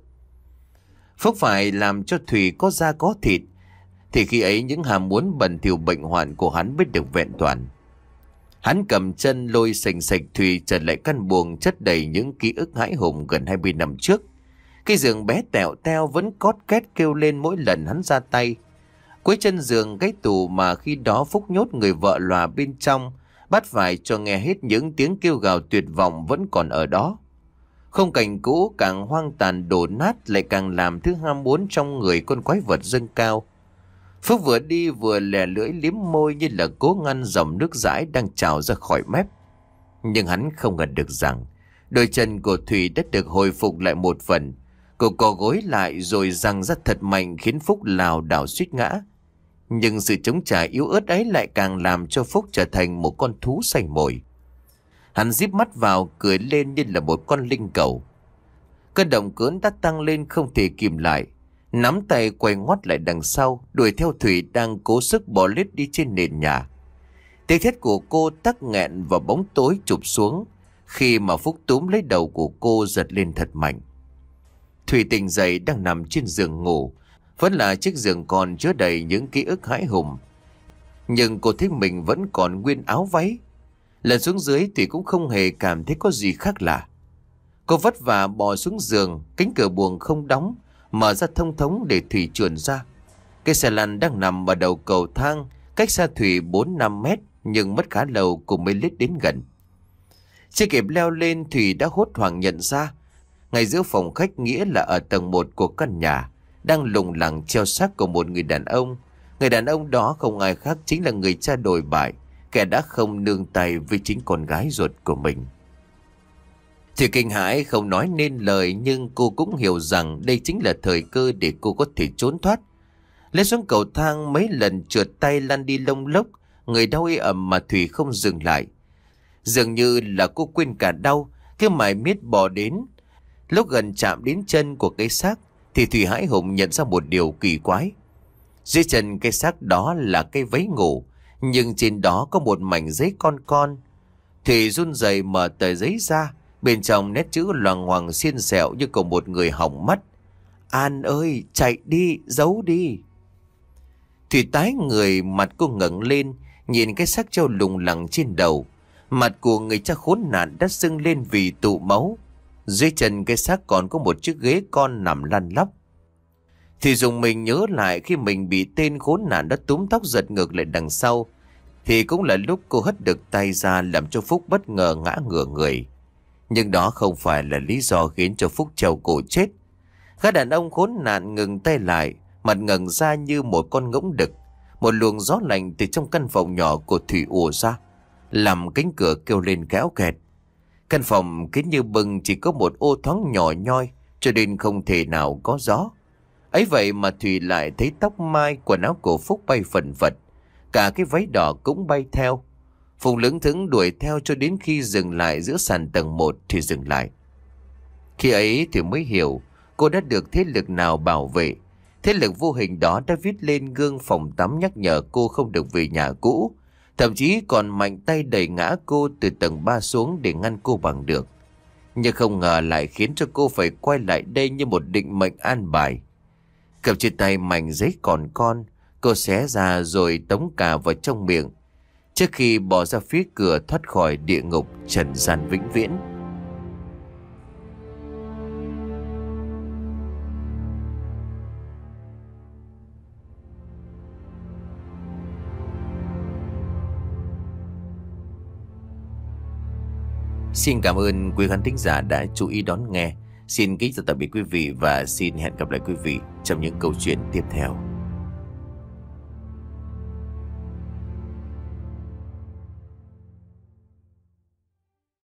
Phúc phải làm cho Thùy có da có thịt, thì khi ấy những ham muốn bẩn thỉu bệnh hoạn của hắn mới được vẹn toàn. Hắn cầm chân lôi sành sạch Thùy trở lại căn buồng chất đầy những ký ức hãi hùng gần hai mươi năm trước. Cái giường bé tẹo teo vẫn cót két kêu lên mỗi lần hắn ra tay. Cuối chân giường cái tủ mà khi đó Phúc nhốt người vợ lòa bên trong, bắt phải cho nghe hết những tiếng kêu gào tuyệt vọng vẫn còn ở đó. Không cảnh cũ càng hoang tàn đổ nát lại càng làm thứ ham muốn trong người con quái vật dâng cao. Phúc vừa đi vừa lè lưỡi liếm môi như là cố ngăn dòng nước dãi đang trào ra khỏi mép. Nhưng hắn không ngờ được rằng đôi chân của Thùy đã được hồi phục lại một phần. Cô co gối lại rồi giằng ra thật mạnh khiến Phúc lảo đảo suýt ngã. Nhưng sự chống trả yếu ớt ấy lại càng làm cho Phúc trở thành một con thú say mồi. Hắn díp mắt vào cười lên như là một con linh cầu. Cơn động cớn đã tăng lên không thể kìm lại. Nắm tay quay ngoắt lại đằng sau, đuổi theo Thùy đang cố sức bò lết đi trên nền nhà. Tiếng thét của cô tắc nghẹn vào bóng tối chụp xuống, khi mà Phúc túm lấy đầu của cô giật lên thật mạnh. Thùy tỉnh dậy đang nằm trên giường ngủ, vẫn là chiếc giường còn chứa đầy những ký ức hãi hùng. Nhưng cô thấy mình vẫn còn nguyên áo váy. Lần xuống dưới Thùy cũng không hề cảm thấy có gì khác lạ. Cô vất vả bò xuống giường, cánh cửa buồng không đóng, mở ra thông thống để Thùy trườn ra. Cái xe lăn đang nằm ở đầu cầu thang, cách xa Thùy bốn năm mét, nhưng mất khá lâu cô mới lết đến gần. Chưa kịp leo lên Thùy đã hốt hoảng nhận ra, ngay giữa phòng khách, nghĩa là ở tầng một của căn nhà, đang lủng lẳng treo xác của một người đàn ông. Người đàn ông đó không ai khác chính là người cha đồi bại, kẻ đã không nương tay với chính con gái ruột của mình. Thùy kinh hãi không nói nên lời, nhưng cô cũng hiểu rằng đây chính là thời cơ để cô có thể trốn thoát. Lên xuống cầu thang mấy lần trượt tay lăn đi lông lốc, người đau ê ẩm mà Thùy không dừng lại. Dường như là cô quên cả đau, cứ mải miết bò đến. Lúc gần chạm đến chân của cái xác thì Thùy hãi hùng nhận ra một điều kỳ quái. Dưới chân cái xác đó là cái váy ngủ, nhưng trên đó có một mảnh giấy con con. Thùy run rẩy mở tờ giấy ra, bên trong nét chữ loằng ngoằng xiên xẹo như của một người hỏng mắt. An ơi, chạy đi, giấu đi. Thùy tái người, mặt cô ngẩng lên, nhìn cái xác treo lủng lẳng trên đầu. Mặt của người cha khốn nạn đã sưng lên vì tụ máu. Dưới chân cái xác còn có một chiếc ghế con nằm lăn lóc. Thì dùng mình nhớ lại khi mình bị tên khốn nạn đã túm tóc giật ngược lại đằng sau, thì cũng là lúc cô hất được tay ra làm cho Phúc bất ngờ ngã ngửa người. Nhưng đó không phải là lý do khiến cho Phúc treo cổ chết. Gã đàn ông khốn nạn ngừng tay lại, mặt ngẩng ra như một con ngỗng đực. Một luồng gió lạnh từ trong căn phòng nhỏ của Thủy ùa ra, làm cánh cửa kêu lên kéo kẹt. Căn phòng kín như bừng, chỉ có một ô thoáng nhỏ nhoi, cho nên không thể nào có gió. Ấy vậy mà Thùy lại thấy tóc mai, quần áo của Phúc bay phần phật, cả cái váy đỏ cũng bay theo. Phùng lững thững đuổi theo cho đến khi dừng lại giữa sàn tầng một thì dừng lại. Khi ấy thì mới hiểu cô đã được thế lực nào bảo vệ. Thế lực vô hình đó đã viết lên gương phòng tắm nhắc nhở cô không được về nhà cũ, thậm chí còn mạnh tay đẩy ngã cô từ tầng ba xuống để ngăn cô bằng được. Nhưng không ngờ lại khiến cho cô phải quay lại đây như một định mệnh an bài. Cầm trên tay mảnh giấy còn con, cô xé ra rồi tống cả vào trong miệng, trước khi bỏ ra phía cửa thoát khỏi địa ngục trần gian vĩnh viễn. Xin cảm ơn quý khán thính giả đã chú ý đón nghe. Xin kính chào tạm biệt quý vị và xin hẹn gặp lại quý vị trong những câu chuyện tiếp theo.